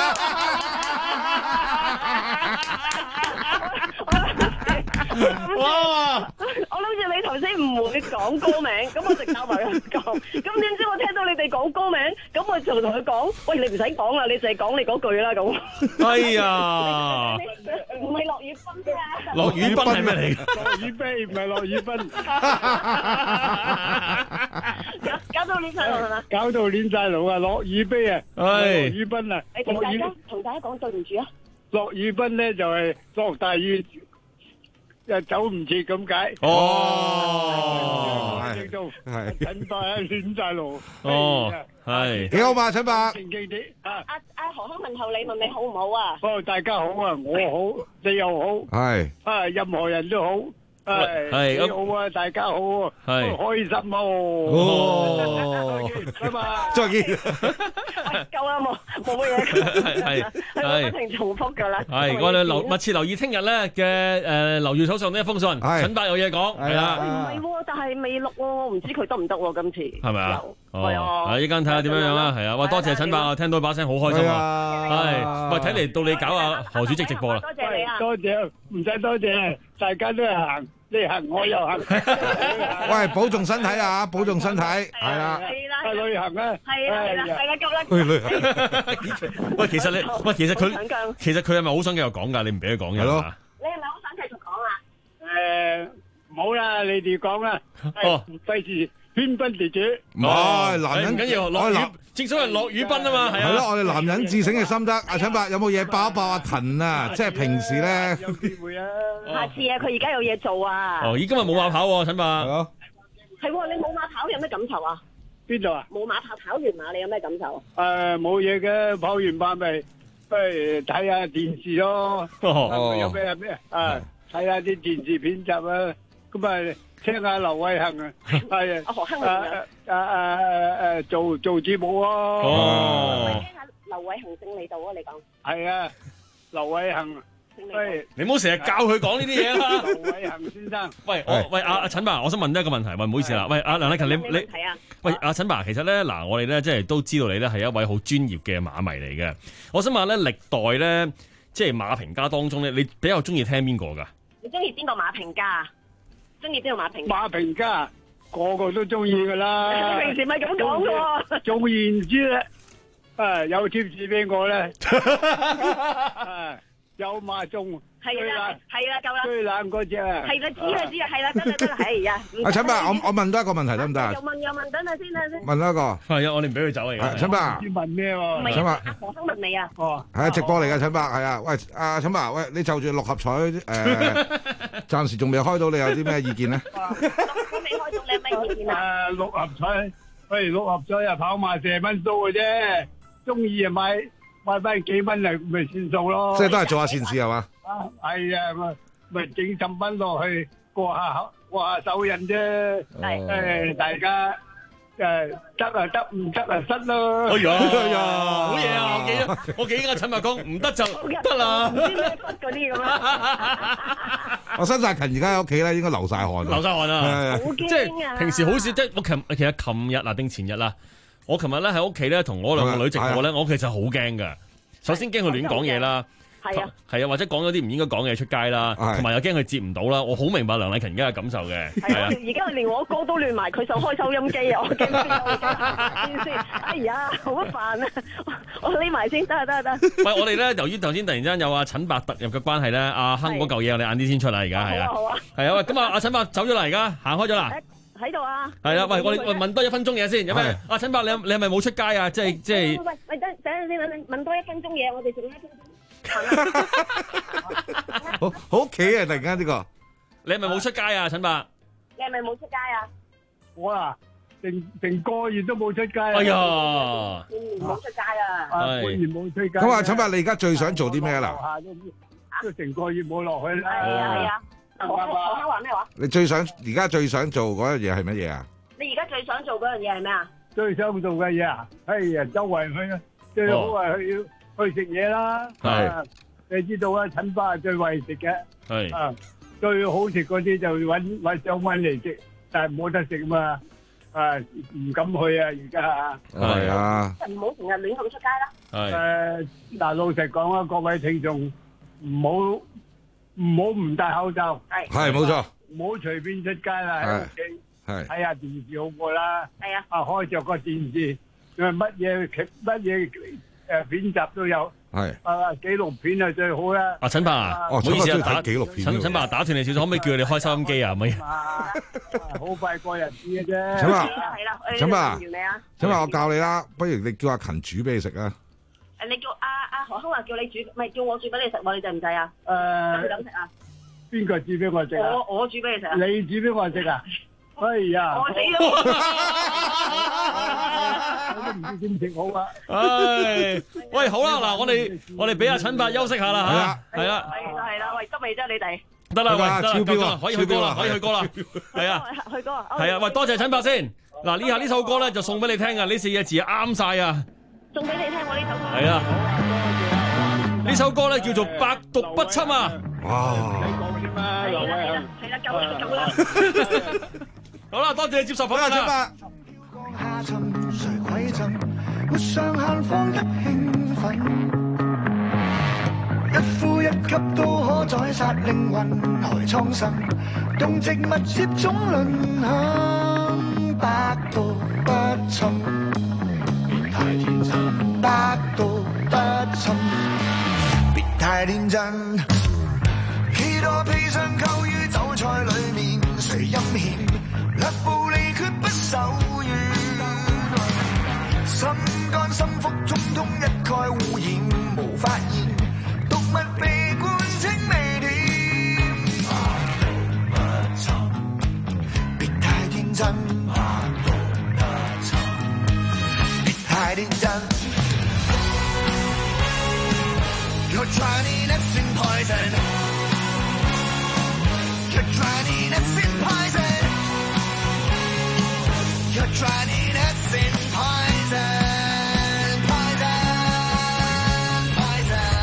哇！我諗住你頭先唔會講歌名，咁我直教埋佢講。咁點知我聽到你哋講歌名，咁我就同佢講：喂，你唔使講啦，你淨係講你嗰句啦咁。 哎呀！ 唔係樂與奔啊！ 樂與奔係咩嚟㗎？ 樂與悲唔係樂與奔。 搞搞到亂晒龍係嘛？ 搞到亂晒龍啊！樂與悲啊！樂與奔啊！ 你同大家同大家講對唔住啊！ 樂與奔咧就係落大雨。又走唔切咁解。 哦， 係係陳伯啊，亂晒路。 哦，係幾好嘛，陳伯。 正經啲。 阿阿何康問候你，問你好唔好啊？ 哦，大家好啊，我好，你又好。 係。 啊，任何人都好。係。你好啊，大家好。係。開心哦。 哦。 拜拜。 再見。 夠啦，冇冇乜嘢。 係係。不停重複㗎啦。 係，我哋留密切留意聽日咧嘅誒留住手上呢一封信。陳伯有嘢講。係啦。 唔係喎，但係未錄喎，我唔知佢得唔得喎，今次。 係咪啊？ 係啊。 依間睇下點樣樣啦。係啊，喂，多謝陳伯啊，聽到把聲好開心啊。係。喂，睇嚟到你搞下何主席直播啦。 多謝你啊。 多謝，唔使多謝，大家都係行。你行我又行， 喂，保重身體啊！保重身體，係啦， 去旅行啊！ 係啦，係啦，係啦，夠啦。 去旅行。 喂，其實你，喂，其實佢，其實佢係咪好想繼續講㗎？你唔俾佢講嘅係咯。 你係咪好想繼續講啊？ 誒，唔好啦，你哋講啦。哦，費事喧賓奪主。 唔係，男人唔緊要，樂與正所謂樂與奔啊嘛，係啊。 係咯，我哋男人自省嘅心得。阿陳伯有冇嘢爆一爆阿勤啊？即係平時咧。 有機會啊！ 下次啊，佢而家有嘢做啊。 哦，咦，今日冇馬跑喎，陳伯。係咯。 係喎，你冇馬跑有咩感受啊？ 邊度啊？ 冇馬跑跑完馬，你有咩感受啊？ 誒，冇嘢嘅，跑完馬咪誒睇下電視咯。哦。有咩咩啊？睇下啲電視片集啊，咁啊。聽下劉偉恒啊，係啊， 何亨啊啊啊誒做做節目啊。 哦。 聽下劉偉恒勝利道啊，你講。 係啊，劉偉恒。 喂， 你唔好成日教佢講呢啲嘢啦。 劉偉恒先生。 喂，我喂阿阿陳伯，我想問一個問題，喂，唔好意思啦，喂阿梁禮勤，你你，喂阿陳伯，其實咧嗱，我哋咧即係都知道你咧係一位好專業嘅馬迷嚟嘅。我想問咧，歷代咧即係馬評家當中咧，你比較中意聽邊個㗎？ 你中意邊個馬評家？中意邊個馬評？ 馬評家個個都中意噶啦。 平時咪咁講嘅。 總言之咧，誒有貼士俾我咧，誒有馬中。 係啦，係啦，夠啦。 最冷嗰隻啊。 係啦，知啦，知啦，係啦，得啦，得啦，係呀。 阿陳伯，我我問多一個問題得唔得啊？ 又問又問，等陣先，等陣先。 問多一個。係啊，我哋唔俾佢走嚟嘅。 陳伯。 先問咩喎？ 陳伯。 阿何生問你啊。 哦。 係啊，直播嚟嘅，陳伯係啊。喂，阿陳伯，喂，你就住六合彩誒，暫時仲未開到，你有啲咩意見咧？ 都未開到，你有咩意見啊？ 誒，六合彩，喂，六合彩啊，跑馬射蚊數嘅啫，中意啊買買翻幾蚊嚟咪算數咯。 即係都係做下善事係嘛？ 啊，係啊，咪咪整十蚊落去過下過下手印啫。係誒，大家誒得啊得，唔得啊失咯。 哎呀，好嘢啊！我記得我記得阿陳伯講唔得就得啦。 唔知咩失嗰啲咁啊。 我新晒勤而家喺屋企咧，應該流晒汗。 流晒汗啊！ 好驚啊！ 即係平時好少，即係我琴其實琴日啊定前日啦，我琴日咧喺屋企咧同我兩個女直播咧，我其實好驚噶。首先驚佢亂講嘢啦。 係啊， 係啊，或者講咗啲唔應該講嘅嘢出街啦，同埋又驚佢接唔到啦。我好明白梁麗勤而家嘅感受嘅。 係啊，而家連我歌都亂埋，佢就開收音機啊！我驚邊有先先？哎呀，好煩啊！我匿埋先，得啊得啊得。 喂，我哋咧由於頭先突然間有阿陳伯突入嘅關係咧，阿亨嗰嚿嘢我哋晏啲先出啦，而家係啊。 好啊。 係啊，喂，咁啊，阿陳伯走咗啦，而家行開咗啦。 喺度啊。 係啊，喂，我哋問多一分鐘嘢先，有咩？阿陳伯，你你係咪冇出街啊？即係即係。 喂喂，等等陣先，等等問多一分鐘嘢，我哋仲一分鐘。 好好企啊！突然間呢個， 你係咪冇出街啊？陳伯， 你係咪冇出街啊？ 我啊，成成個月都冇出街。 哎呀， 半年冇出街啊！ 啊，半年冇出街。 咁啊，陳伯，你而家最想做啲咩啦？ 都成個月冇落去啦。 係啊係啊。何何生話咩話？ 你最想而家最想做嗰樣嘢係乜嘢啊？ 你而家最想做嗰樣嘢係咩啊？ 最想做嘅嘢啊，哎呀，周圍去啊，最好係去去食嘢啦。係。你知道啊，陳伯係最為食嘅。係。啊，最好食嗰啲就揾揾想揾嚟食，但係冇得食嘛。啊，唔敢去啊，而家。 係啊。 唔好成日亂咁出街啦。 係。誒，嗱，老實講啊，各位聽眾，唔好唔好唔戴口罩。 係。 係冇錯。 唔好隨便出街啦，喺屋企。係。睇下電視好過啦。 係啊。 啊，開着個電視，因為乜嘢劇乜嘢誒片集都有。係啊，紀錄片係最好啦。 阿陳伯啊，唔好意思啊，打紀錄片。陳陳伯打斷你少少，可唔可以叫佢哋開收音機啊？唔可以。 好快過日子嘅啫。 陳伯， 係啦， 陳伯，陳伯，我教你啦，不如你叫阿勤煮俾你食啊。 誒，你叫阿阿何生話叫你煮，唔係叫我煮俾你食喎，你制唔制啊？ 誒， 咁咁食啊？ 邊個煮俾我食啊？ 我我煮俾你食啊？ 你煮俾我食啊？哎呀！ 我死咯！ 我都唔知點食好啊！ 唉，喂，好啦，嗱，我哋我哋俾阿陳伯休息下啦嚇，係啦， 係啦係啦，喂，得未啫？你哋得啦，喂， 超標啊， 可以去歌啦，可以去歌啦，係啊， 去歌啊， 係啊，喂，多謝陳伯先。嗱，呢下呢首歌咧就送俾你聽啊，呢四隻字啱晒啊！ 送俾你聽我呢首歌。 係啊，呢首歌咧叫做《百毒不侵》啊！ 哇！ 係啦係啦，夠啦夠啦！ 好啦，多謝你接受訪問啦。 下沉誰饋贈？沒上限方一興奮，一呼一吸都可宰殺靈魂來創生，動植物接種論享，百毒不侵，別太天真，百毒不侵，別太天真，幾多砒霜溝於酒菜裡面，誰陰險？勒暴力決不手軟，心肝心腹通通一概污染，無發現毒物被灌清未甜，百毒不侵，別太天真，百毒不侵，別太天真。You're trying innocent poison, you're trying innocent poison. You're trying innocent poison, poison, poison.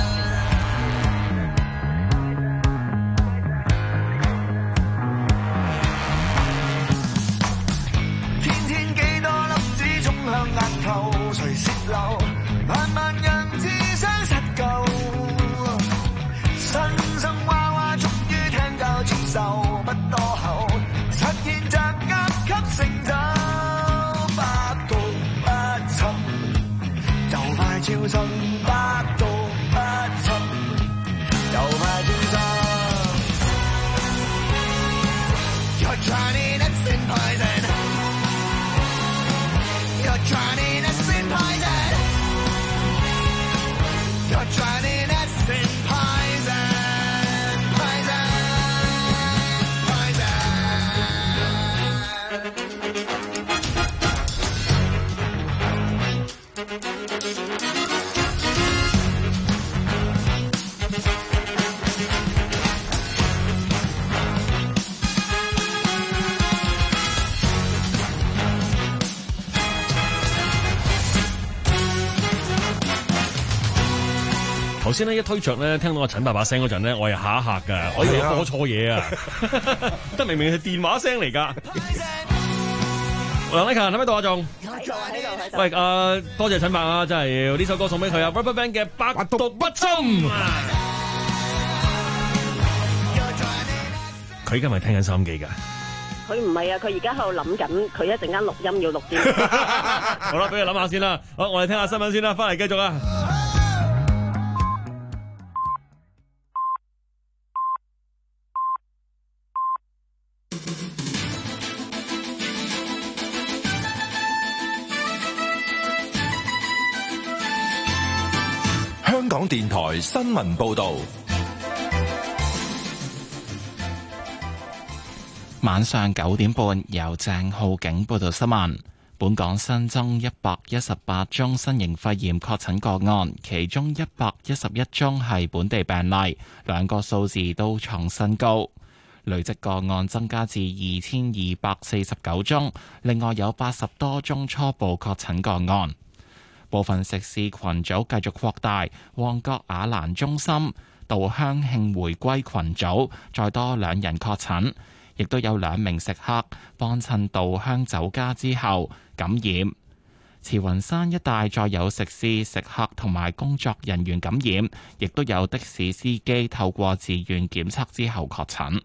天天幾多粒子衝向額頭，誰泄漏？萬萬人自相失救，生生娃娃終於聽教接受，不多後實現着甲級成就，百毒不侵，就快超生，百毒不侵，就快超生。You're trying innocent poison, you're trying innocent poison, you're trying innocent poison, poison, poison. 頭先咧一推着咧，聽到阿陳伯把聲嗰陣咧，我係嚇一嚇㗎，我以為播錯嘢啊！得明明係電話聲嚟㗎。 梁禮勤喺邊度啊？仲喺度喺度喺度。 喂，誒，多謝陳伯啊，真係呢首歌送俾佢啊 ，RubberBand 嘅《百毒不侵》。佢今日聽緊收音機㗎。 佢唔係啊，佢而家喺度諗緊，佢一陣間錄音要錄啲。 好啦，俾佢諗下先啦。好，我哋聽下新聞先啦，翻嚟繼續啊。 香港電台新聞報導。 晚上九點半，由鄭浩景報道新聞。本港新增一百一十八宗新型肺炎確診個案，其中一百一十一宗係本地病例，兩個數字都創新高。累積個案增加至二千二百四十九宗，另外有八十多宗初步確診個案。部分食肆群組繼續擴大，旺角雅蘭中心稻香慶回歸群組再多兩人確診。亦都有兩名食客幫襯稻香酒家之後感染，慈雲山一帶再有食肆食客同埋工作人員感染，亦都有的士司機透過自願檢測之後確診。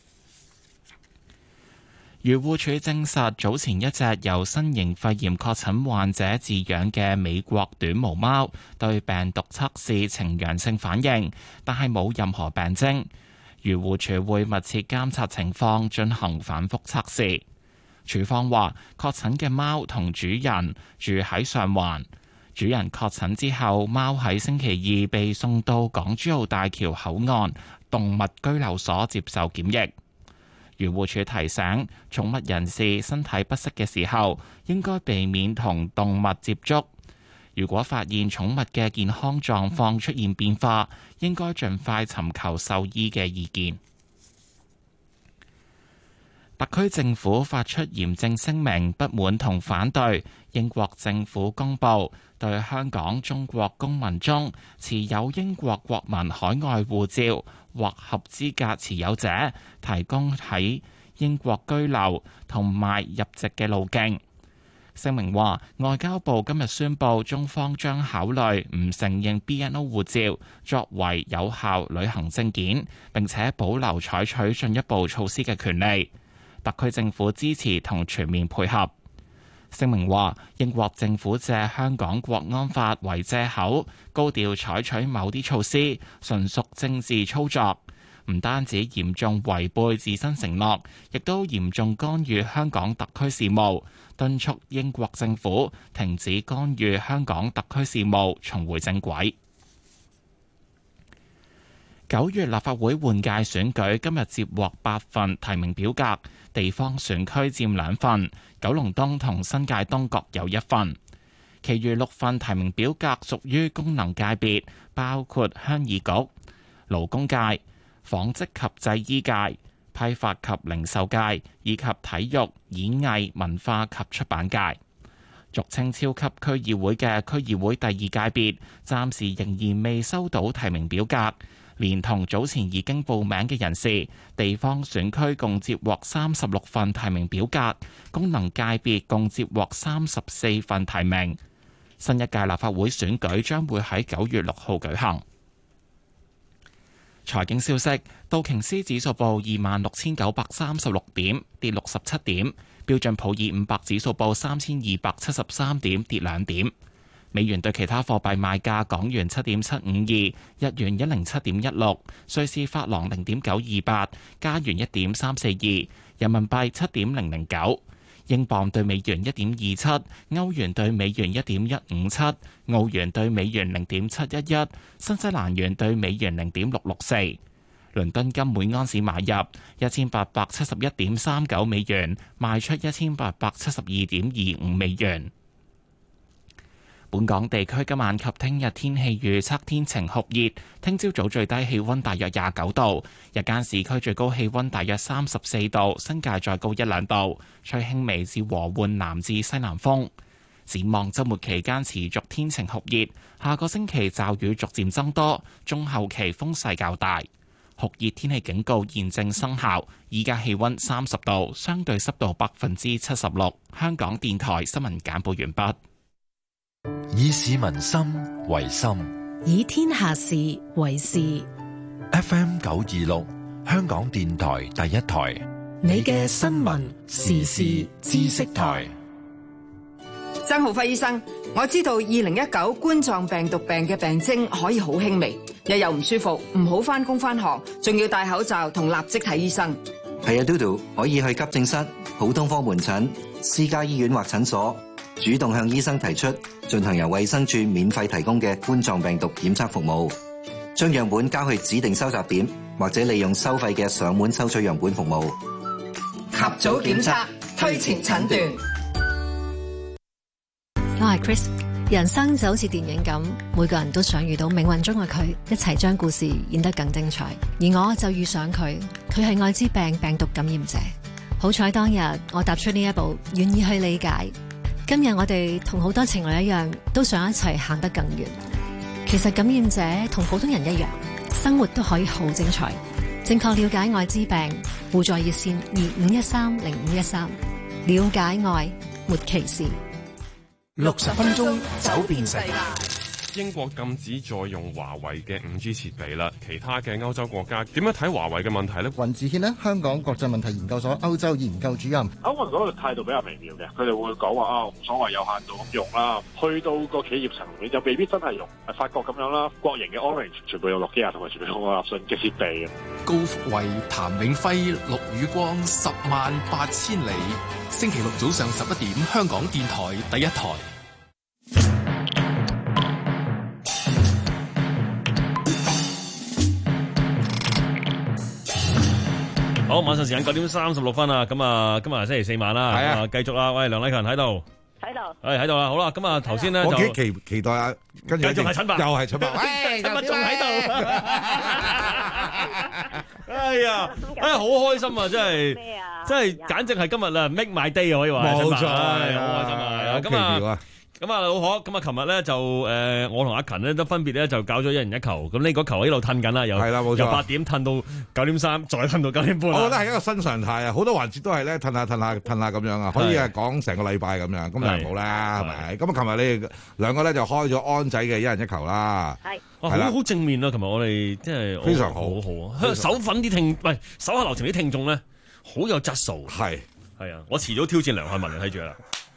漁護署證實，早前一隻由新型肺炎確診患者飼養嘅美國短毛貓對病毒測試呈陽性反應，但係冇任何病徵。漁護署會密切監察情況，進行反覆測試。署方話，確診嘅貓同主人住喺上環，主人確診之後，貓喺星期二被送到港珠澳大橋口岸動物居留所接受檢疫。漁護署提醒，寵物人士身體不適嘅時候，應該避免同動物接觸。如果發現寵物嘅健康狀況出現變化，應該盡快尋求獸醫嘅意見。特區政府發出嚴正聲明，不滿同反對英國政府公布對香港中國公民中持有英國國民海外護照或合資格持有者提供喺英國居留同埋入籍嘅路徑。聲明話，外交部今日宣布，中方將考慮唔承認 B N O 護照作為有效旅行證件，並且保留採取進一步措施嘅權利。特區政府支持同全面配合。聲明話，英國政府借香港國安法為借口，高調採取某啲措施，純屬政治操作，唔單止嚴重違背自身承諾，亦都嚴重干預香港特區事務，敦促英國政府停止干預香港特區事務，重回正軌。九月立法會換屆選舉今日接獲八份提名表格，地方選區佔兩份，九龍東同新界東各有一份。其餘六份提名表格屬於功能界別，包括鄉議局、勞工界、紡織及製衣界、批發及零售界以及體育、演藝、文化及出版界。俗稱超級區議會嘅區議會第二界別，暫時仍然未收到提名表格。連同早前已經報名嘅人士，地方選區共接獲三十六份提名表格，功能界別共接獲三十四份提名。新一屆立法會選舉將會喺九月六號舉行。財經消息，道瓊斯指數報二萬六千九百三十六點，跌六十七點；標準普爾五百指數報三千二百七十三點，跌兩點。美元對其他貨幣賣價：港元七點七五二，日元一零七點一六，瑞士法郎零點九二八，加元一點三四二，人民幣七點零零九，英鎊對美元一點二七，歐元對美元一點一五七，澳元對美元零點七一一，新西蘭元對美元零點六六四。倫敦金每安士買入一千八百七十一點三九美元，賣出一千八百七十二點二五美元。本港地區今晚及聽日天氣預測天晴酷熱，聽朝早最低氣溫大約廿九度，日間市區最高氣溫大約三十四度，新界再高一兩度，吹輕微至和緩南至西南風。展望週末期間持續天晴酷熱，下個星期驟雨逐漸增多，中後期風勢較大。 酷熱天氣警告現正生效。依家氣溫三十度，相對濕度百分之七十六。香港電台新聞簡報完畢。 以市民心為心， 以天下事為事。 F M 九二六，香港電台第一台， 你嘅新聞時事知識台。 曾浩輝醫生，我知道二零一九冠狀病毒病嘅病徵可以好輕微，日又唔舒服，唔好返工返學，仲要戴口罩同立即睇醫生。 係啊，嘟嘟可以去急症室、普通科門診、私家醫院或診所，主動向醫生提出進行由衛生署免費提供嘅冠狀病毒檢測服務，將樣本交去指定收集點，或者利用收費嘅上門收取樣本服務。及早檢測，推前診斷。 我係 Chris， 人生就好似電影咁，每個人都想遇到命運中嘅佢，一齊將故事演得更精彩。而我就遇上佢，佢係愛滋病病毒感染者。好彩當日我踏出呢一步，願意去理解。今日我哋同好多情侶一樣，都想一齊行得更遠。其實感染者同普通人一樣，生活都可以好精彩。正確了解愛滋病，互助熱線二五一三零五一三，了解愛，沒歧視。 六十分鐘走遍世界。 英國禁止再用華為嘅五 G 設備啦，其他嘅歐洲國家點樣睇華為嘅問題呢？ 雲志軒呢，香港國際問題研究所歐洲研究主任。 歐盟嗰個態度比較微妙嘅，佢哋會講話啊，冇所謂有限度咁用啦，去到個企業層面就未必真係用。法國咁樣啦，國營嘅 Orange 全部用諾基亞同埋全部用愛立信嘅設備。 高福慧、譚永輝、陸宇光，十萬八千里。星期六早上十一點，香港電台第一台。 好，晚上時間九點三十六分啊！咁啊，今日星期四晚啦，係啊，繼續啦。喂，梁禮勤喺度， 喺度， 係喺度啦。好啦，咁啊，頭先咧就我幾期期待啊，跟住繼續係陳伯， 又係陳伯， 喂，陳伯仲喺度。哎呀，哎呀，好開心啊！真係，真係簡直係今日啊 ，make my day 可以話， 冇錯， 好開心啊！咁啊。咁啊，老何，咁啊，琴日咧就誒、呃，我同阿勤咧都分別咧就搞咗一人一球，咁呢個球喺度褪緊啦，由由八點褪到九點三，再褪到九點半。 我覺得係一個新常態啊！好多環節都係咧褪下褪下褪下咁樣啊，可以係講成個禮拜咁樣，咁就唔好啦，係咪？咁啊，琴日你哋兩個咧就開咗安仔嘅一人一球啦，係係啦，好正面啊！琴日我哋即係非常好， 好好啊！手粉啲聽，喂，手下留情啲聽眾咧，好有質素， 係係啊！我遲早挑戰梁漢文，你睇住啦。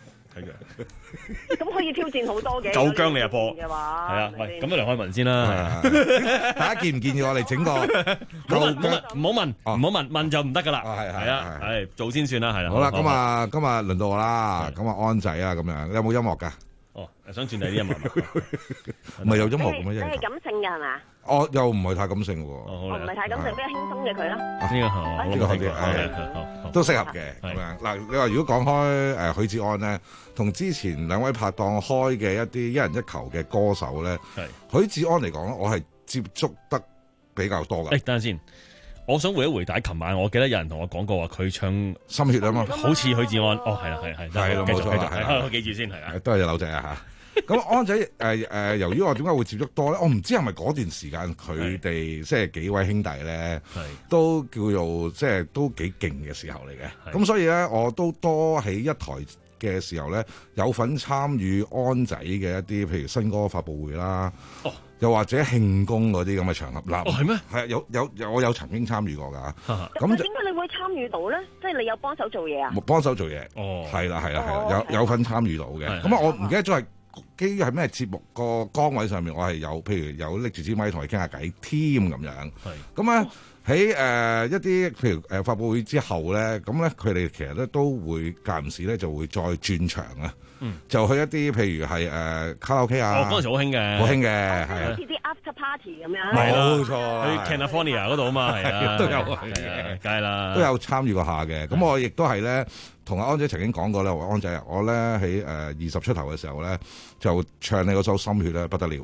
咁可以挑戰好多嘅， 夠姜你阿波嘅話， 係啊，喂，咁啊梁漢文先啦， 大家建唔建議我哋整個？ 唔好問，唔好問，唔好問，問就唔得噶啦，係係啊，係做先算啦，係啦。 好啦，咁啊，今日輪到我啦，咁啊安仔啊，咁樣，你有冇音樂噶？ 哦，想轉第啲音樂， 唔係有音樂咁樣。 你係感性嘅係嘛？ 哦，又唔係太感性喎。 我唔係太感性，比較輕鬆嘅佢啦。 呢個好， 呢個好啲，係都適合嘅咁樣。嗱，你話如果講開誒許志安咧，同之前兩位拍檔開嘅一啲一人一球嘅歌手咧，許志安嚟講咧，我係接觸得比較多㗎。 誒，等陣先，我想回一回帶。琴晚我記得有人同我講過話，佢唱心血啊嘛， 好似許志安。哦，係啦，係係， 係啦，冇錯啦，係我記住先係啊， 都係隻扭仔啊嚇。咁安仔誒誒、呃，由於我點解會接觸多咧？我唔知係咪嗰段時間佢哋即係幾位兄弟咧，都叫做即係都幾勁嘅時候嚟嘅。咁所以咧，我都多喺一台嘅時候咧，有份參與安仔嘅一啲，譬如新歌發佈會啦，哦、又或者慶功嗰啲咁嘅場合。嗱， 哦係咩？ 係有有有我有曾經參與過㗎。 咁點解你會參與到咧？即係你有幫手做嘢啊？ 幫手做嘢。 哦， 係啦係啦係啦，有有份參與到嘅。咁啊，我唔記得咗係。基於係咩節目個崗位上面，我係有譬如有拎住支咪同佢傾下偈添咁樣。咁啊喺誒一啲譬如誒、呃、發佈會之後咧，咁咧佢哋其實咧都會間唔時咧就會再轉場啊。嗯、就去一啲譬如係誒、呃、卡拉 OK 啊。 哦，嗰陣時好興嘅， 好興嘅，係好似啲 after party 咁樣。 冇錯， 去 California 嗰度啊嘛，係啊， 都有係啊，梗係啦， 都有參與過下嘅。咁我亦都係咧。同阿安仔曾經講過咧，話安仔，我咧喺誒二十出頭嘅時候咧，就唱你嗰首《心血》咧，不得了。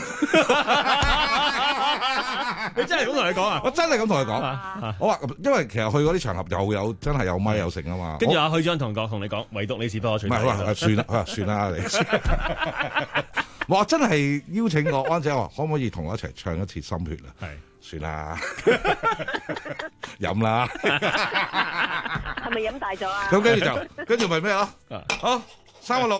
你真係咁同佢講啊？ 我真係咁同佢講。我話，因為其實去嗰啲場合又有真係有咪有成啊嘛。 跟住阿許章同講同你講，唯獨你是不可取代。 唔係，佢話算啦，佢話算啦，你。 我真係邀請我安姐話，可唔可以同我一齊唱一次《心血》啊？ 係。 算啦，飲啦。 係咪飲大咗啊？ 咁跟住就，跟住咪咩咯？好，三個六。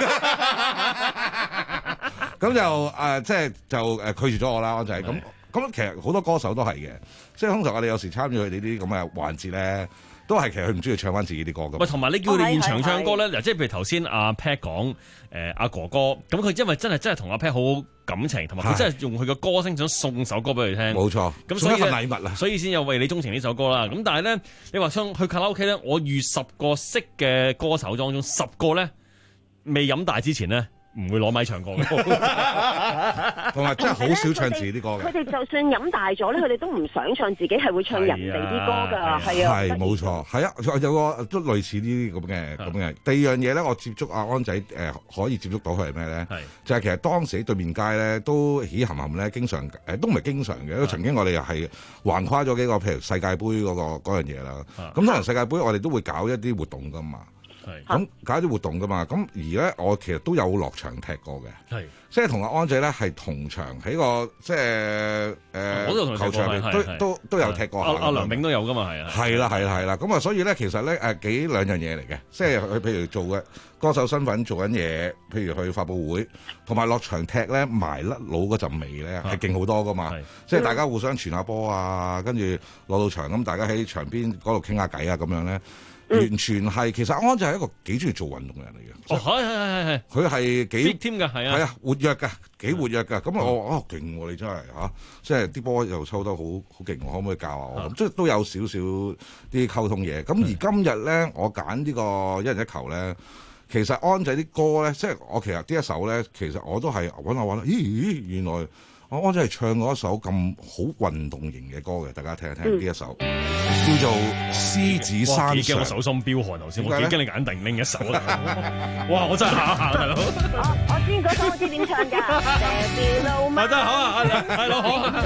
咁就誒，即係就誒拒絕咗我啦，安仔。咁咁其實好多歌手都係嘅，即係通常我哋有時參與佢哋啲咁嘅環節咧，都係其實佢唔中意唱翻自己啲歌㗎。 喂，同埋你叫佢哋現場唱歌咧，嗱，即係譬如頭先阿 Pat 講誒阿哥哥，咁佢因為真係真係同阿 Pat 好好感情，同埋佢真係用佢嘅歌聲想送首歌俾佢聽。 冇錯， 咁所以送一份禮物啦， 所以先有為你鍾情呢首歌啦。咁但係咧，你話想去卡拉 OK 咧，我預十個識嘅歌手當中，十個咧未飲大之前咧，唔會攞咪唱歌嘅， 同埋真係好少唱自己啲歌嘅。 佢哋就算飲大咗咧，佢哋都唔想唱自己，係會唱人哋啲歌㗎，係啊。 係冇錯，係啊，有個都類似呢啲咁嘅咁嘅。第二樣嘢咧，我接觸阿安仔誒、呃、可以接觸到佢係咩咧？就係其實當時喺對面街咧都喜含含咧，經常誒、呃、都唔係經常嘅，因為曾經我哋又係橫跨咗幾個，譬如世界盃嗰、嗰個嗰樣嘢啦。咁通常世界盃我哋都會搞一啲活動㗎嘛。咁搞啲活動噶嘛，咁而咧我其實都有落場踢過嘅，係即係同阿安仔咧係同場喺個即係誒球場入都都都有踢過。阿阿梁炳都有噶嘛，係啊， 係啦係啦係啦，咁啊所以咧其實咧誒幾兩樣嘢嚟嘅，即係佢譬如做嘅歌手身份做緊嘢，譬如去發佈會，同埋落場踢咧埋甩佬嗰陣味咧係勁好多噶嘛，即係大家互相傳下波啊，跟住落到場咁大家喺場邊嗰度傾下偈啊咁樣咧。完全係，其實安就係一個幾中意做運動嘅人嚟嘅。 哦，係係係係， 佢係幾 fit 添㗎，係啊， 係啊，活躍㗎，幾活躍㗎。咁我哦勁喎，你真係嚇，即係啲波又抽得好好勁，可唔可以教下我？咁即係都有少少啲溝通嘢。咁而今日咧，我揀呢個一人一球咧，其實安仔啲歌咧，即係我其實呢一首咧，其實我都係揾下揾下，咦原來我安仔係唱過一首咁好運動型嘅歌嘅，大家聽一聽呢一首。叫做獅子山上， 幾驚我手心飆汗頭先，我幾驚你揀定拎一首啊！哇，我真係考下大佬。 我我知嗰首我知點唱㗎，謝路馬。 真係好啊，係咯好啊。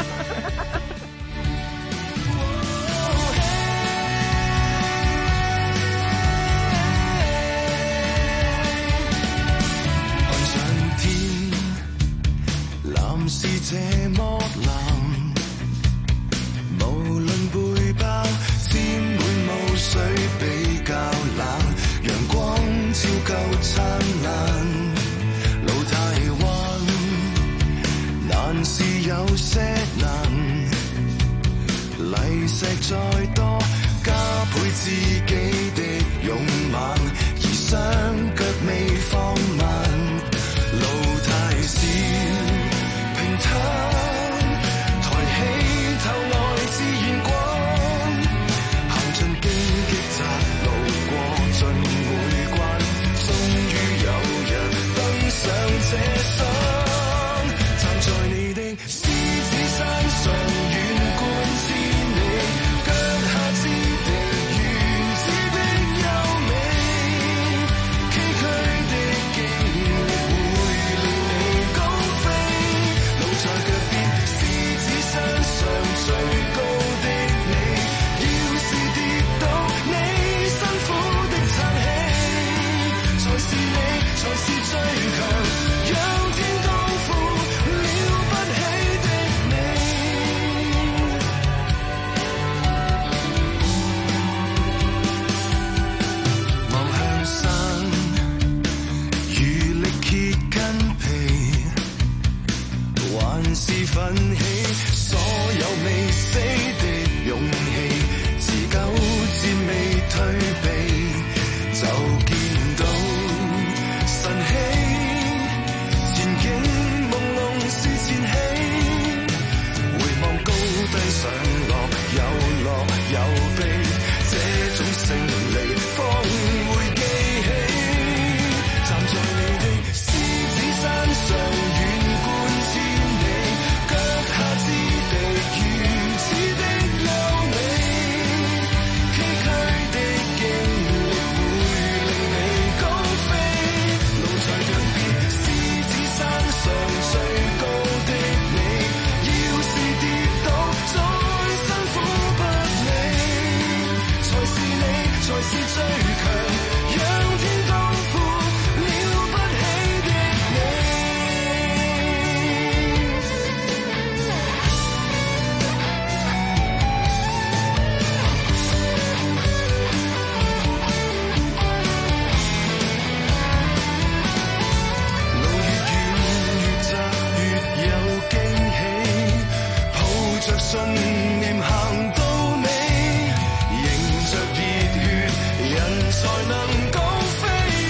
看上天，藍是這麼藍。無論背包，沾滿霧水比較冷，陽光照舊燦爛。路太彎，難是有些難，泥石再多，加倍自己的勇猛，而雙腳未放慢。路太少，平坦。頭來自然光，行盡荊棘窄路過盡每關，終於有日登上這山，站在你的獅子山上，遠觀千里，腳下之地，原始的優美，崎嶇的經歷會令你高飛，路在腳邊，獅子山上。最高的你，要是跌倒，你辛苦的撐起，才是你，才是最強，仰天高呼了不起的你。望向山，如力竭筋皮，還是奮起。所有未死的勇氣，自糾纏未退避，就見到晨曦，前景朦朧是前戲，回望高低上落，有樂有悲，這種勝利方會記起，站在你的獅子山上，遠觀千里，腳下之原始的優美，崎嶇的經歷會令你高飛，路在腳邊，獅子山上最高的你，要是跌倒，早信念行到你，迎着熱血，人才能高飛。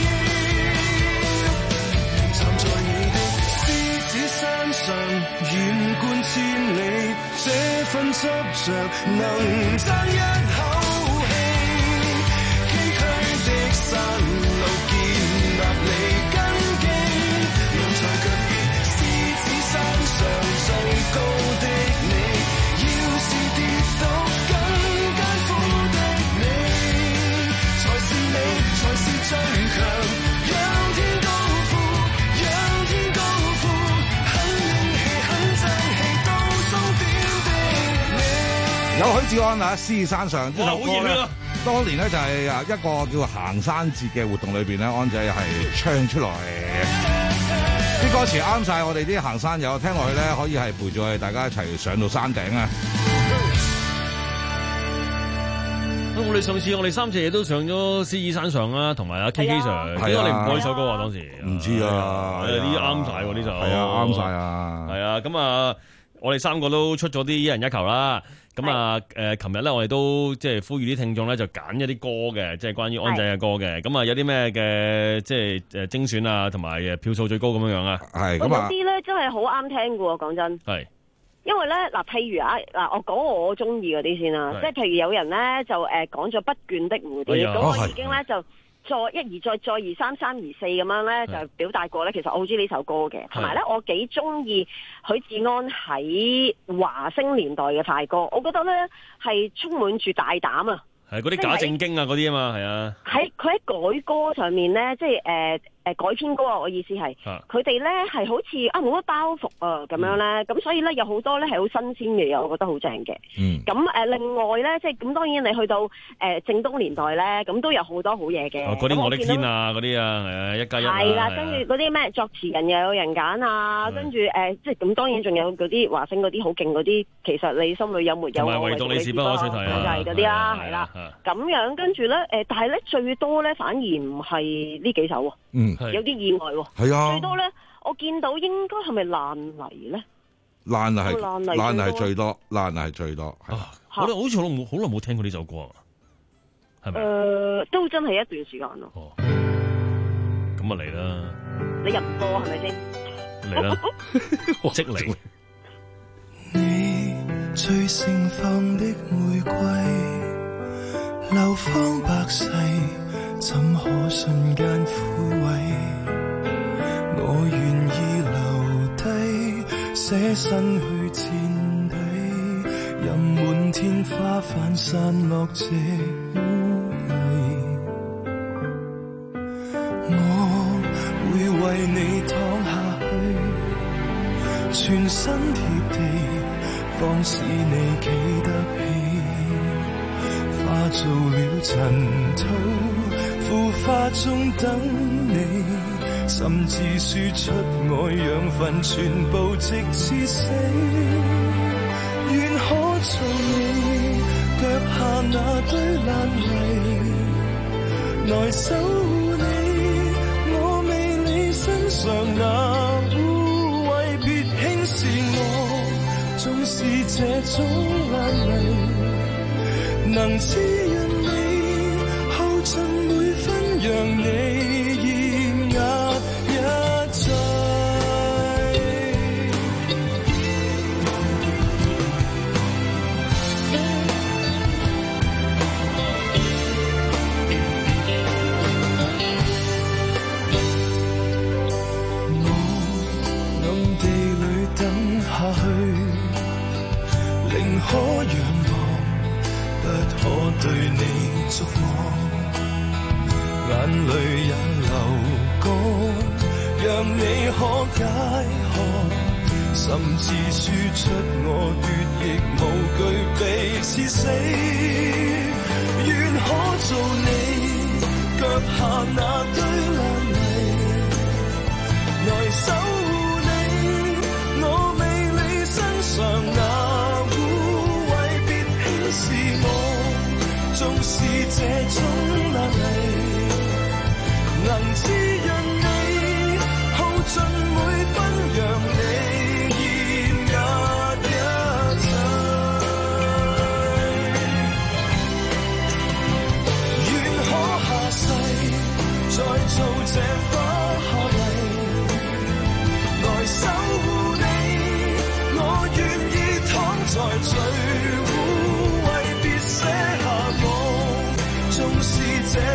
站在你的獅子山上，遠觀千里，這份執着能爭一口氣。崎嶇的山路建立你根基，路長腳熱，獅子山上最高的你，要是跌倒更艱苦的你，才是你，才是最強。仰天高呼，仰天高呼，很勇氣，很爭氣，到終點的你。 有許志安啊，獅子山上呢首歌咧，當年咧就係啊一個叫行山節嘅活動裏邊咧，安仔係唱出來。啲歌詞啱晒我哋啲行山友，聽落去咧可以係陪住我哋大家一齊上到山頂啊！ 我哋上次我哋三隻嘢都上咗獅子山上啦，同埋阿 K K Sir，點解你唔播呢首歌啊？當時唔知啊， 呢啲啱晒喎呢首， 係啊啱晒啊， 係啊咁啊，我哋三個都出咗啲一人一球啦。咁啊，誒，琴日咧，我哋都即係呼籲啲聽眾咧，就揀一啲歌嘅，即係關於安仔嘅歌嘅。咁啊，有啲咩嘅即係誒精選啊，同埋誒票數最高咁樣樣啊？ 係咁啊，有啲咧真係好啱聽嘅喎，講真。 係。 因為咧嗱，譬如啊嗱，我講我中意嗰啲先啦，即係譬如有人咧就誒講咗不倦的蝴蝶，咁我已經咧就。再一而再，再而三，三而四咁樣咧，就表達過咧。其實我好中意呢首歌嘅，同埋咧我幾中意許志安喺華星年代嘅快歌，我覺得咧係充滿住大膽啊！ 係嗰啲假正經啊，嗰啲啊嘛，係啊。喺佢喺改歌上面咧，即係誒誒改編歌啊！我意思係，佢哋咧係好似啊冇乜包袱啊咁樣咧，咁、嗯、所以咧有好多咧係好新鮮嘅嘢，我覺得好正嘅。嗯。咁誒、呃，另外咧，即係咁，當然你去到誒、呃、正東年代咧，咁都有好多好嘢嘅。嗰啲、哦、我的天啊，嗰啲啊，係啊，一加一啊。係啦，跟住嗰啲咩作詞人又有人揀啊，跟住誒，即係咁，當然仲有嗰啲華星嗰啲好勁嗰啲，其實你心裏有沒有我？唯獨你是不可取替啊！就係嗰啲啦，係啦，咁樣跟住咧誒，但係咧最多咧反而唔係呢幾首喎。嗯，有啲意外喎。係啊，最多咧，我見到應該係咪爛泥咧？ 爛泥係爛泥係最多，爛泥係最多。 啊，我哋好似好耐冇好耐冇聽過呢首歌啊，係咪？ 誒，都真係一段時間咯。哦， 咁啊嚟啦！ 你入唔播係咪先？ 嚟啦！我即嚟。 你最盛放的玫瑰，流芳百世。怎可瞬間枯萎？我願意留低，捨身去墊底，任滿天花瓣散落這污泥。我會為你躺下去，全身貼地，方使你企得起，化做了塵土。腐化中等你，甚至輸出我養分，全部直至死。願可做你腳下那堆爛泥，來守護你。我未你身上那污穢，別輕視我，縱是這種爛泥，能滋潤你，耗盡每讓你驗壓一切，我暗地裏等下去，寧可仰望，不可對你觸摸。眼淚也流乾，讓你可解渴，甚至輸出我血液無懼被刺死。願可做你腳下那堆爛泥，來守護你。我未你身上那污穢，別輕視我，縱是這種爛泥。能滋潤你，耗盡每分，讓你驗壓一切。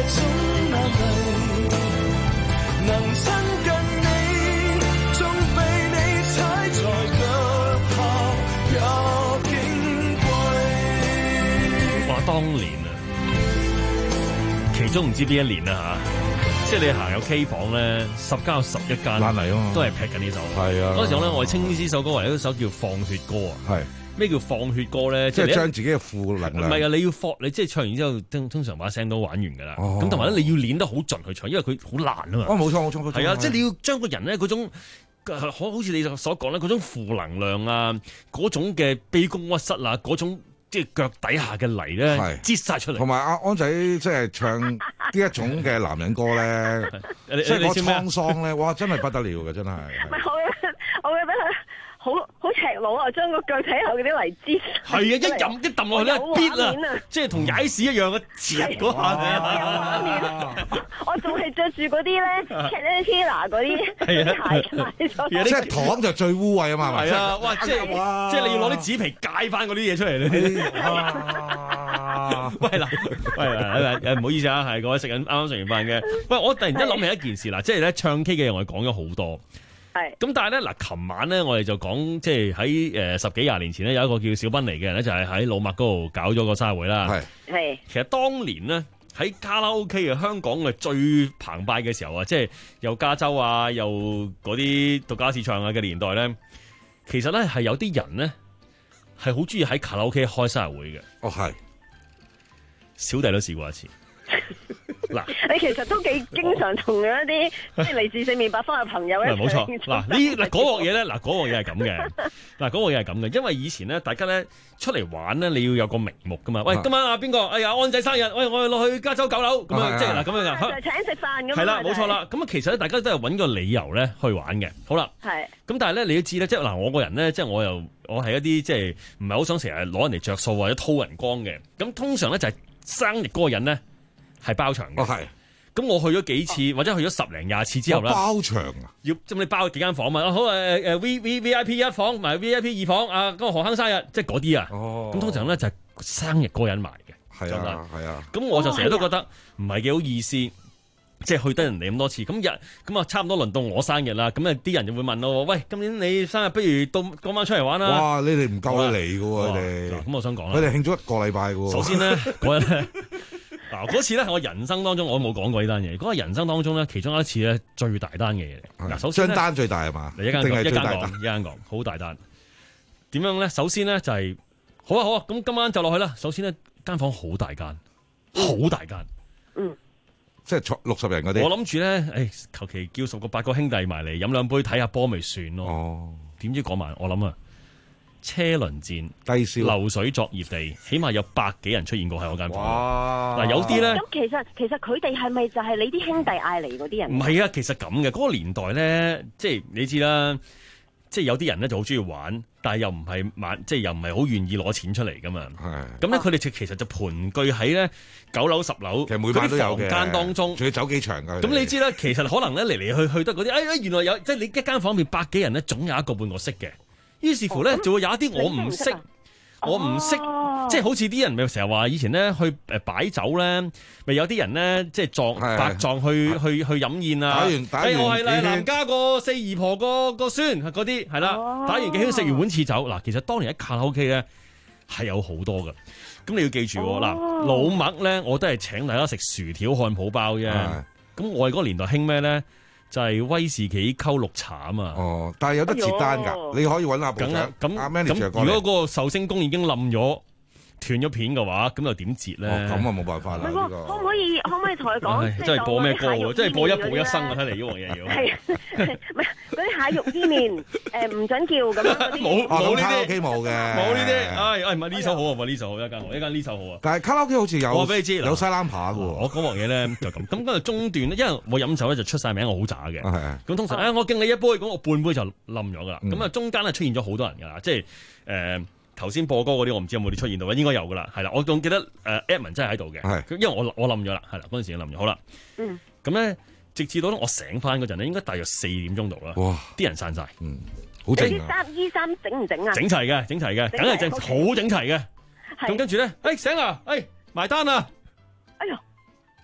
種壓力，能親近你，總比你踩在腳下也矜貴。 話當年啊，其中唔知邊一年啊嚇，即係你行有 K 房咧，十間有十一間爛泥啊嘛， 都係劈緊呢首。 係啊， 嗰陣時候咧，我哋稱呢首歌為一首叫《放血歌》啊。 係。 咩叫放血歌咧？ 即係將自己嘅負能量。 唔係啊！你要放，你即係唱完之後，通通常把聲都玩完㗎啦。咁同埋咧，你要練得好盡去唱，因為佢好難啊嘛。 哦，冇錯冇錯， 係啊！即係你要將個人咧嗰種，好好似你所講咧嗰種負能量啊，嗰種嘅卑躬屈膝啊，嗰種即係腳底下嘅泥咧，擠晒出嚟。 同埋阿安仔即係唱呢一種嘅男人歌咧，即係嗰滄桑咧，哇！真係不得了嘅，真係。 唔係我，我覺得好好赤裸啊！將個腳底下嗰啲泥擠係啊，一撳一揼落去咧，必啊，即係同踩屎一樣嘅，切嗰下。 我仲係着住嗰啲咧 Caterpillar 嗰啲鞋， 即係糖就最污穢啊嘛， 係啊，哇！即係即係你要攞啲紙皮戒翻嗰啲嘢出嚟咧。喂嗱，喂嗱，誒唔好意思啊，係各位食緊啱啱食完飯嘅。喂，我突然間諗起一件事啦，即係咧唱 K 嘅嘢，我哋講咗好多。係。咁但係咧嗱，琴晚咧我哋就講，即係喺誒十幾廿年前咧有一個叫小賓尼嘅人咧，就係喺老麥嗰度搞咗個生日會啦。係。係。其實當年咧喺卡拉 OK 嘅香港嘅最澎湃嘅時候啊，即係又加州啊，又嗰啲獨家市場啊嘅年代咧，其實咧係有啲人咧係好中意喺卡拉 OK 開生日會嘅。 哦，係。 小弟都試過一次。嗱， 你其實都幾經常同一啲即係嚟自四面八方嘅朋友一齊。 冇錯，嗱呢嗱嗰鑊嘢咧，嗱嗰鑊嘢係咁嘅，嗱嗰鑊嘢係咁嘅，因為以前咧，大家咧出嚟玩咧，你要有個名目噶嘛。喂，今晚啊邊個？哎呀，安仔生日，喂，我哋落去加州九樓咁樣，即係嗱咁樣噶。 請食飯咁。 係啦，冇錯啦。咁啊，其實咧，大家都係揾個理由咧去玩嘅。好啦。係。咁但係咧，你都知咧，即係嗱，我個人咧，即係我又我係一啲即係唔係好想成日攞人哋着數或者掏人光嘅。咁通常咧就係生日嗰個人咧。係包場嘅，係、哦。咁我去咗幾次，或者去咗十零廿次之後咧， 包場啊，要咁你包幾間房嘛？好誒誒 V V V I P 一房，埋 V I P 二房，啊，嗰個何坑生日，即係嗰啲啊。哦。咁通常咧就係生日嗰個人埋嘅， 係啊係啊。 咁我就成日都覺得唔係幾好意思，即係去得人哋咁多次，咁日咁啊差唔多輪到我生日啦，咁啊啲人就會問我，喂，今年你生日不如到嗰晚出嚟玩啦？ 哇！你哋唔夠你嚟嘅喎，你哋。 咁我想講啦， 佢哋慶祝一個禮拜嘅喎。 首先咧，嗰日咧。嗱嗰次咧，我人生當中我冇講過呢單嘢。嗰個人生當中咧，其中一次咧最大單嘅嘢嚟。嗱，首先張單最大係嘛？ 嚟一間講，一間講，一間講，好大單。點樣咧？首先咧就係、是、好啊好啊，咁今晚就落去啦。首先咧間房好大間，好大間，嗯， 即係坐六十人嗰啲。 我諗住咧，誒求其叫十個八個兄弟埋嚟飲兩杯睇下波咪算咯。哦，點知嗰晚我諗啊。車輪戰低燒流水作業地，起碼有百幾人出現過喺我間房。嗱，有啲咧， 咁其實其實佢哋係咪就係你啲兄弟嗌嚟嗰啲人？ 唔係啊，其實咁嘅嗰個年代咧，即係你知啦，即係有啲人咧就好中意玩，但係又唔係玩，即係又唔係好願意攞錢出嚟噶嘛。係咁咧，佢哋其實就盤踞喺咧九樓十樓， 其實每晚都有嘅房間當中， 仲要走幾場㗎。 咁你知啦，其實可能咧嚟嚟去去都嗰啲，哎原來有即係你一間房入面百幾人咧，總有一個半個識嘅。於是乎咧，就會有一啲我唔識，我唔識，即係好似啲人咪成日話以前咧去誒擺酒咧，咪有啲人咧即係撞白撞去去去飲宴啊！打完打完，我係啦，南家個四姨婆個個孫嗰啲係啦，打完幾圈食完碗次酒嗱，其實當年喺卡拉 OK 咧係有好多㗎。咁你要記住嗱，老麥咧我都係請大家食薯條漢堡包啫。咁我哋嗰個年代興咩咧？就係威士忌溝綠茶啊嘛！ 哦，但係有得截單㗎，你可以揾阿部長。 咁阿 manager 過嚟。 如果嗰個壽星公已經冧咗、斷咗片嘅話，咁又點截咧？ 咁啊冇辦法啦。 可唔可以可唔可以同佢講？ 真係播咩歌喎？真係播一步一生啊！睇嚟呢樣嘢要。係唔係嗰啲蟹肉伊麵？誒唔準叫咁樣。 冇冇呢啲 OK 冇嘅。 冇呢啲。唉唉，唔係呢首好啊！唔係呢首好，一間好，一間呢首好啊。 但係卡拉 OK 好似有， 我俾你知有西冷扒嘅喎。 我嗰鑊嘢咧就咁。咁跟住中段咧，因為我飲酒咧就出晒名，我好渣嘅。咁通常誒，我敬你一杯，咁我半杯就冧咗㗎啦。咁啊中間咧出現咗好多人㗎啦，即係誒。頭先播歌嗰啲我唔知有冇啲出現到，應該有噶啦，係啦，我仲記得誒 Edmond 真係喺度嘅，因為我我冧咗啦，係啦，嗰陣時冧咗，好啦，嗯，咁咧直至到我醒翻嗰陣咧，應該大約四點鐘度啦，哇，啲人散晒， 嗯，好整啲衫衣衫整唔整啊？ 整齊嘅，整齊嘅，梗係整，好整齊嘅，咁跟住咧，誒醒啦，誒埋單啦， 哎呀，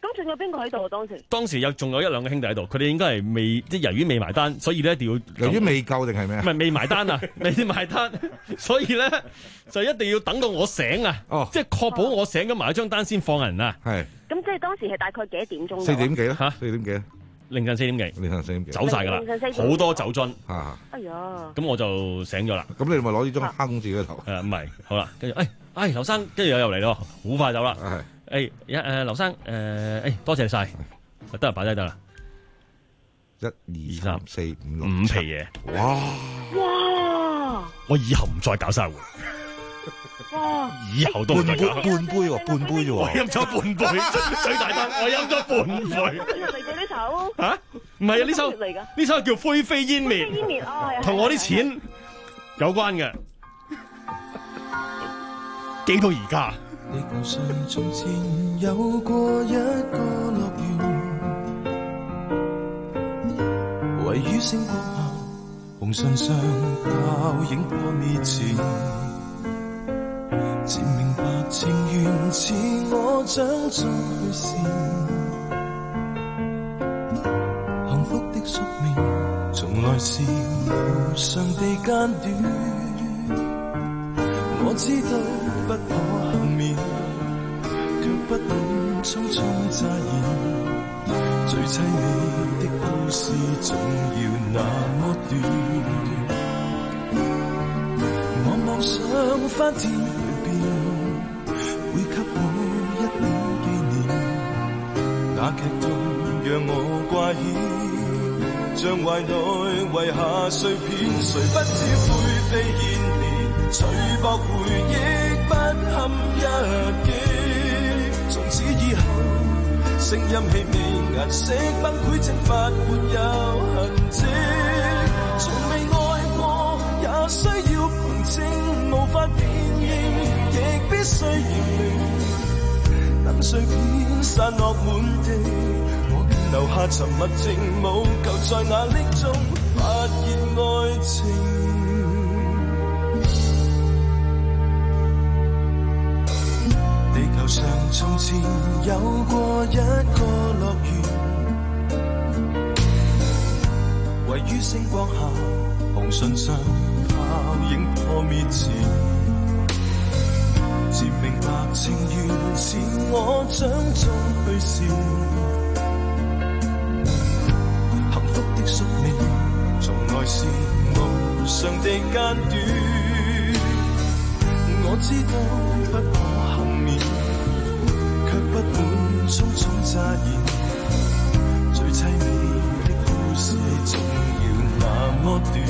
咁仲有邊個喺度啊？當時當時有仲有一兩個兄弟喺度，佢哋應該係未即係由於未埋單，所以咧一定要由於未夠定係咩？ 唔係未埋單啊，未埋單，所以咧就一定要等到我醒啊！哦，即係確保我醒咗埋一張單先放人啊！ 係。 咁即係當時係大概幾多點鐘？ 四點幾啦嚇，四點幾。 凌晨四點幾， 凌晨四點幾， 走晒㗎啦，好多酒樽。 嚇！ 哎呀！ 咁我就醒咗啦。 咁你咪攞呢張坑自己個頭。 誒唔係，好啦，跟住誒，誒劉生，跟住又嚟咯，好快走啦。係。誒一誒劉生，誒誒多謝晒，得啦擺低得啦。 一二三四五六五皮嘢。 哇！ 哇！ 我以後唔再搞生活。 哇！ 以後都唔再搞。 半杯喎，半杯啫喎。 我飲咗半杯，最大單，我飲咗半杯。 嚟嘅呢首嚇？唔係啊，呢首呢首叫灰飛煙滅， 煙滅啊， 同我啲錢有關嘅，記到而家。 地球上從前有過一個樂園，位於星光下，紅唇上泡影破滅前，漸明白情緣似我掌中去線，幸福的宿命從來是無常地間斷。我知道不可幸免，卻不敢匆匆乍現。最凄美的故事總要那麼短。我妄想翻天去變，會給我一點紀念。那劇痛讓我掛牽，像懷內遺下碎片，誰不知灰飛煙滅。隨薄回憶不堪一擊，從此以後聲音氣味顏色崩潰蒸發沒有痕跡，從未愛過也需要憑證，無法辨認亦必須認命，等碎片散落滿地，我便留下沉默靜舞，求在那溺中發現愛情。上從前有過一個樂園，位於星光下，紅唇上泡影破滅前，漸明白情緣似我掌中去線，幸福的宿命從來是無常地間斷。我知道不可幸免，卻不滿匆匆乍現，最凄美的故事總要那麼短。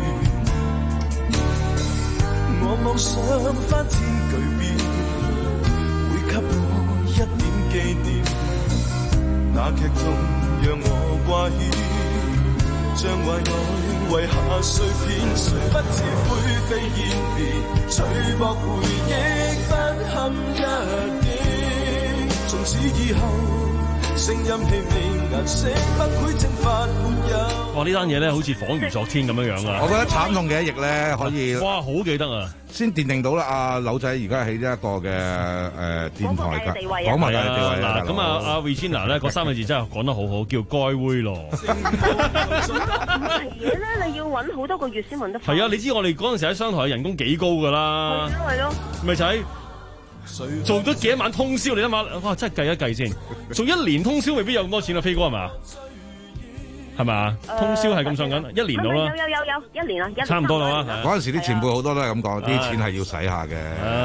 我妄想翻天巨變，會給我一點紀念。那劇痛讓我掛牽，像懷內遺下碎片，誰不知灰飛煙滅，隨薄回憶不堪一擊。從此以後，聲音氣味顏色不會蒸發沒有。 哇！呢單嘢咧好似恍如昨天咁樣樣啊！ 我覺得慘痛嘅一役咧可以。 哇！好記得啊！先奠定到啦，阿柳仔而家喺呢一個嘅誒電台嘅講埋嘅地位啊！咁啊，阿 Regina 咧嗰三個字真係講得好好，叫該會咯。 係嘢咧，你要揾好多個月先揾得翻。 係啊！你知我哋嗰陣時喺商台人工幾高㗎啦？ 係咯係咯。 咪仔。做咗幾多晚通宵，你諗下，哇！真係計一計先，做一年通宵未必有咁多錢啊，飛哥係嘛？係嘛？通宵係咁上緊，一年到啦。 有有有有一年啊， 差唔多啦嘛。 嗰陣時啲前輩好多都係咁講，啲錢係要使下嘅。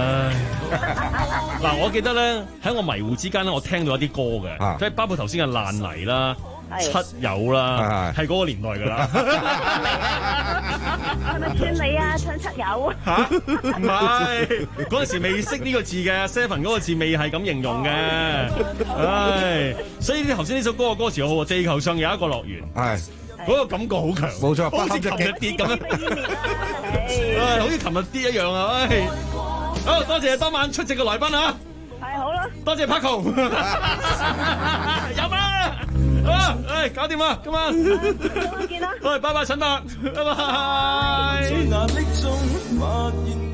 嗱，我記得咧喺我迷糊之間咧，我聽到一啲歌嘅，即係包括頭先嘅爛泥啦。七友啦，係嗰個年代噶啦。 係咪串你啊？唱七友嚇？唔係，嗰陣時未識呢個字嘅 ，seven 嗰個字未係咁形容嘅。唉，所以你頭先呢首歌嘅歌詞好好，地球上有一個樂園，係嗰個感覺好強， 冇錯， 好似琴日跌咁樣，唉，好似琴日跌一樣啊！唉，好多謝當晚出席嘅來賓啊！ 係好啦， 多謝 Paco， 飲啊！好，誒，搞掂啦，今晚，再見啦，喂，拜拜，陳伯，拜拜。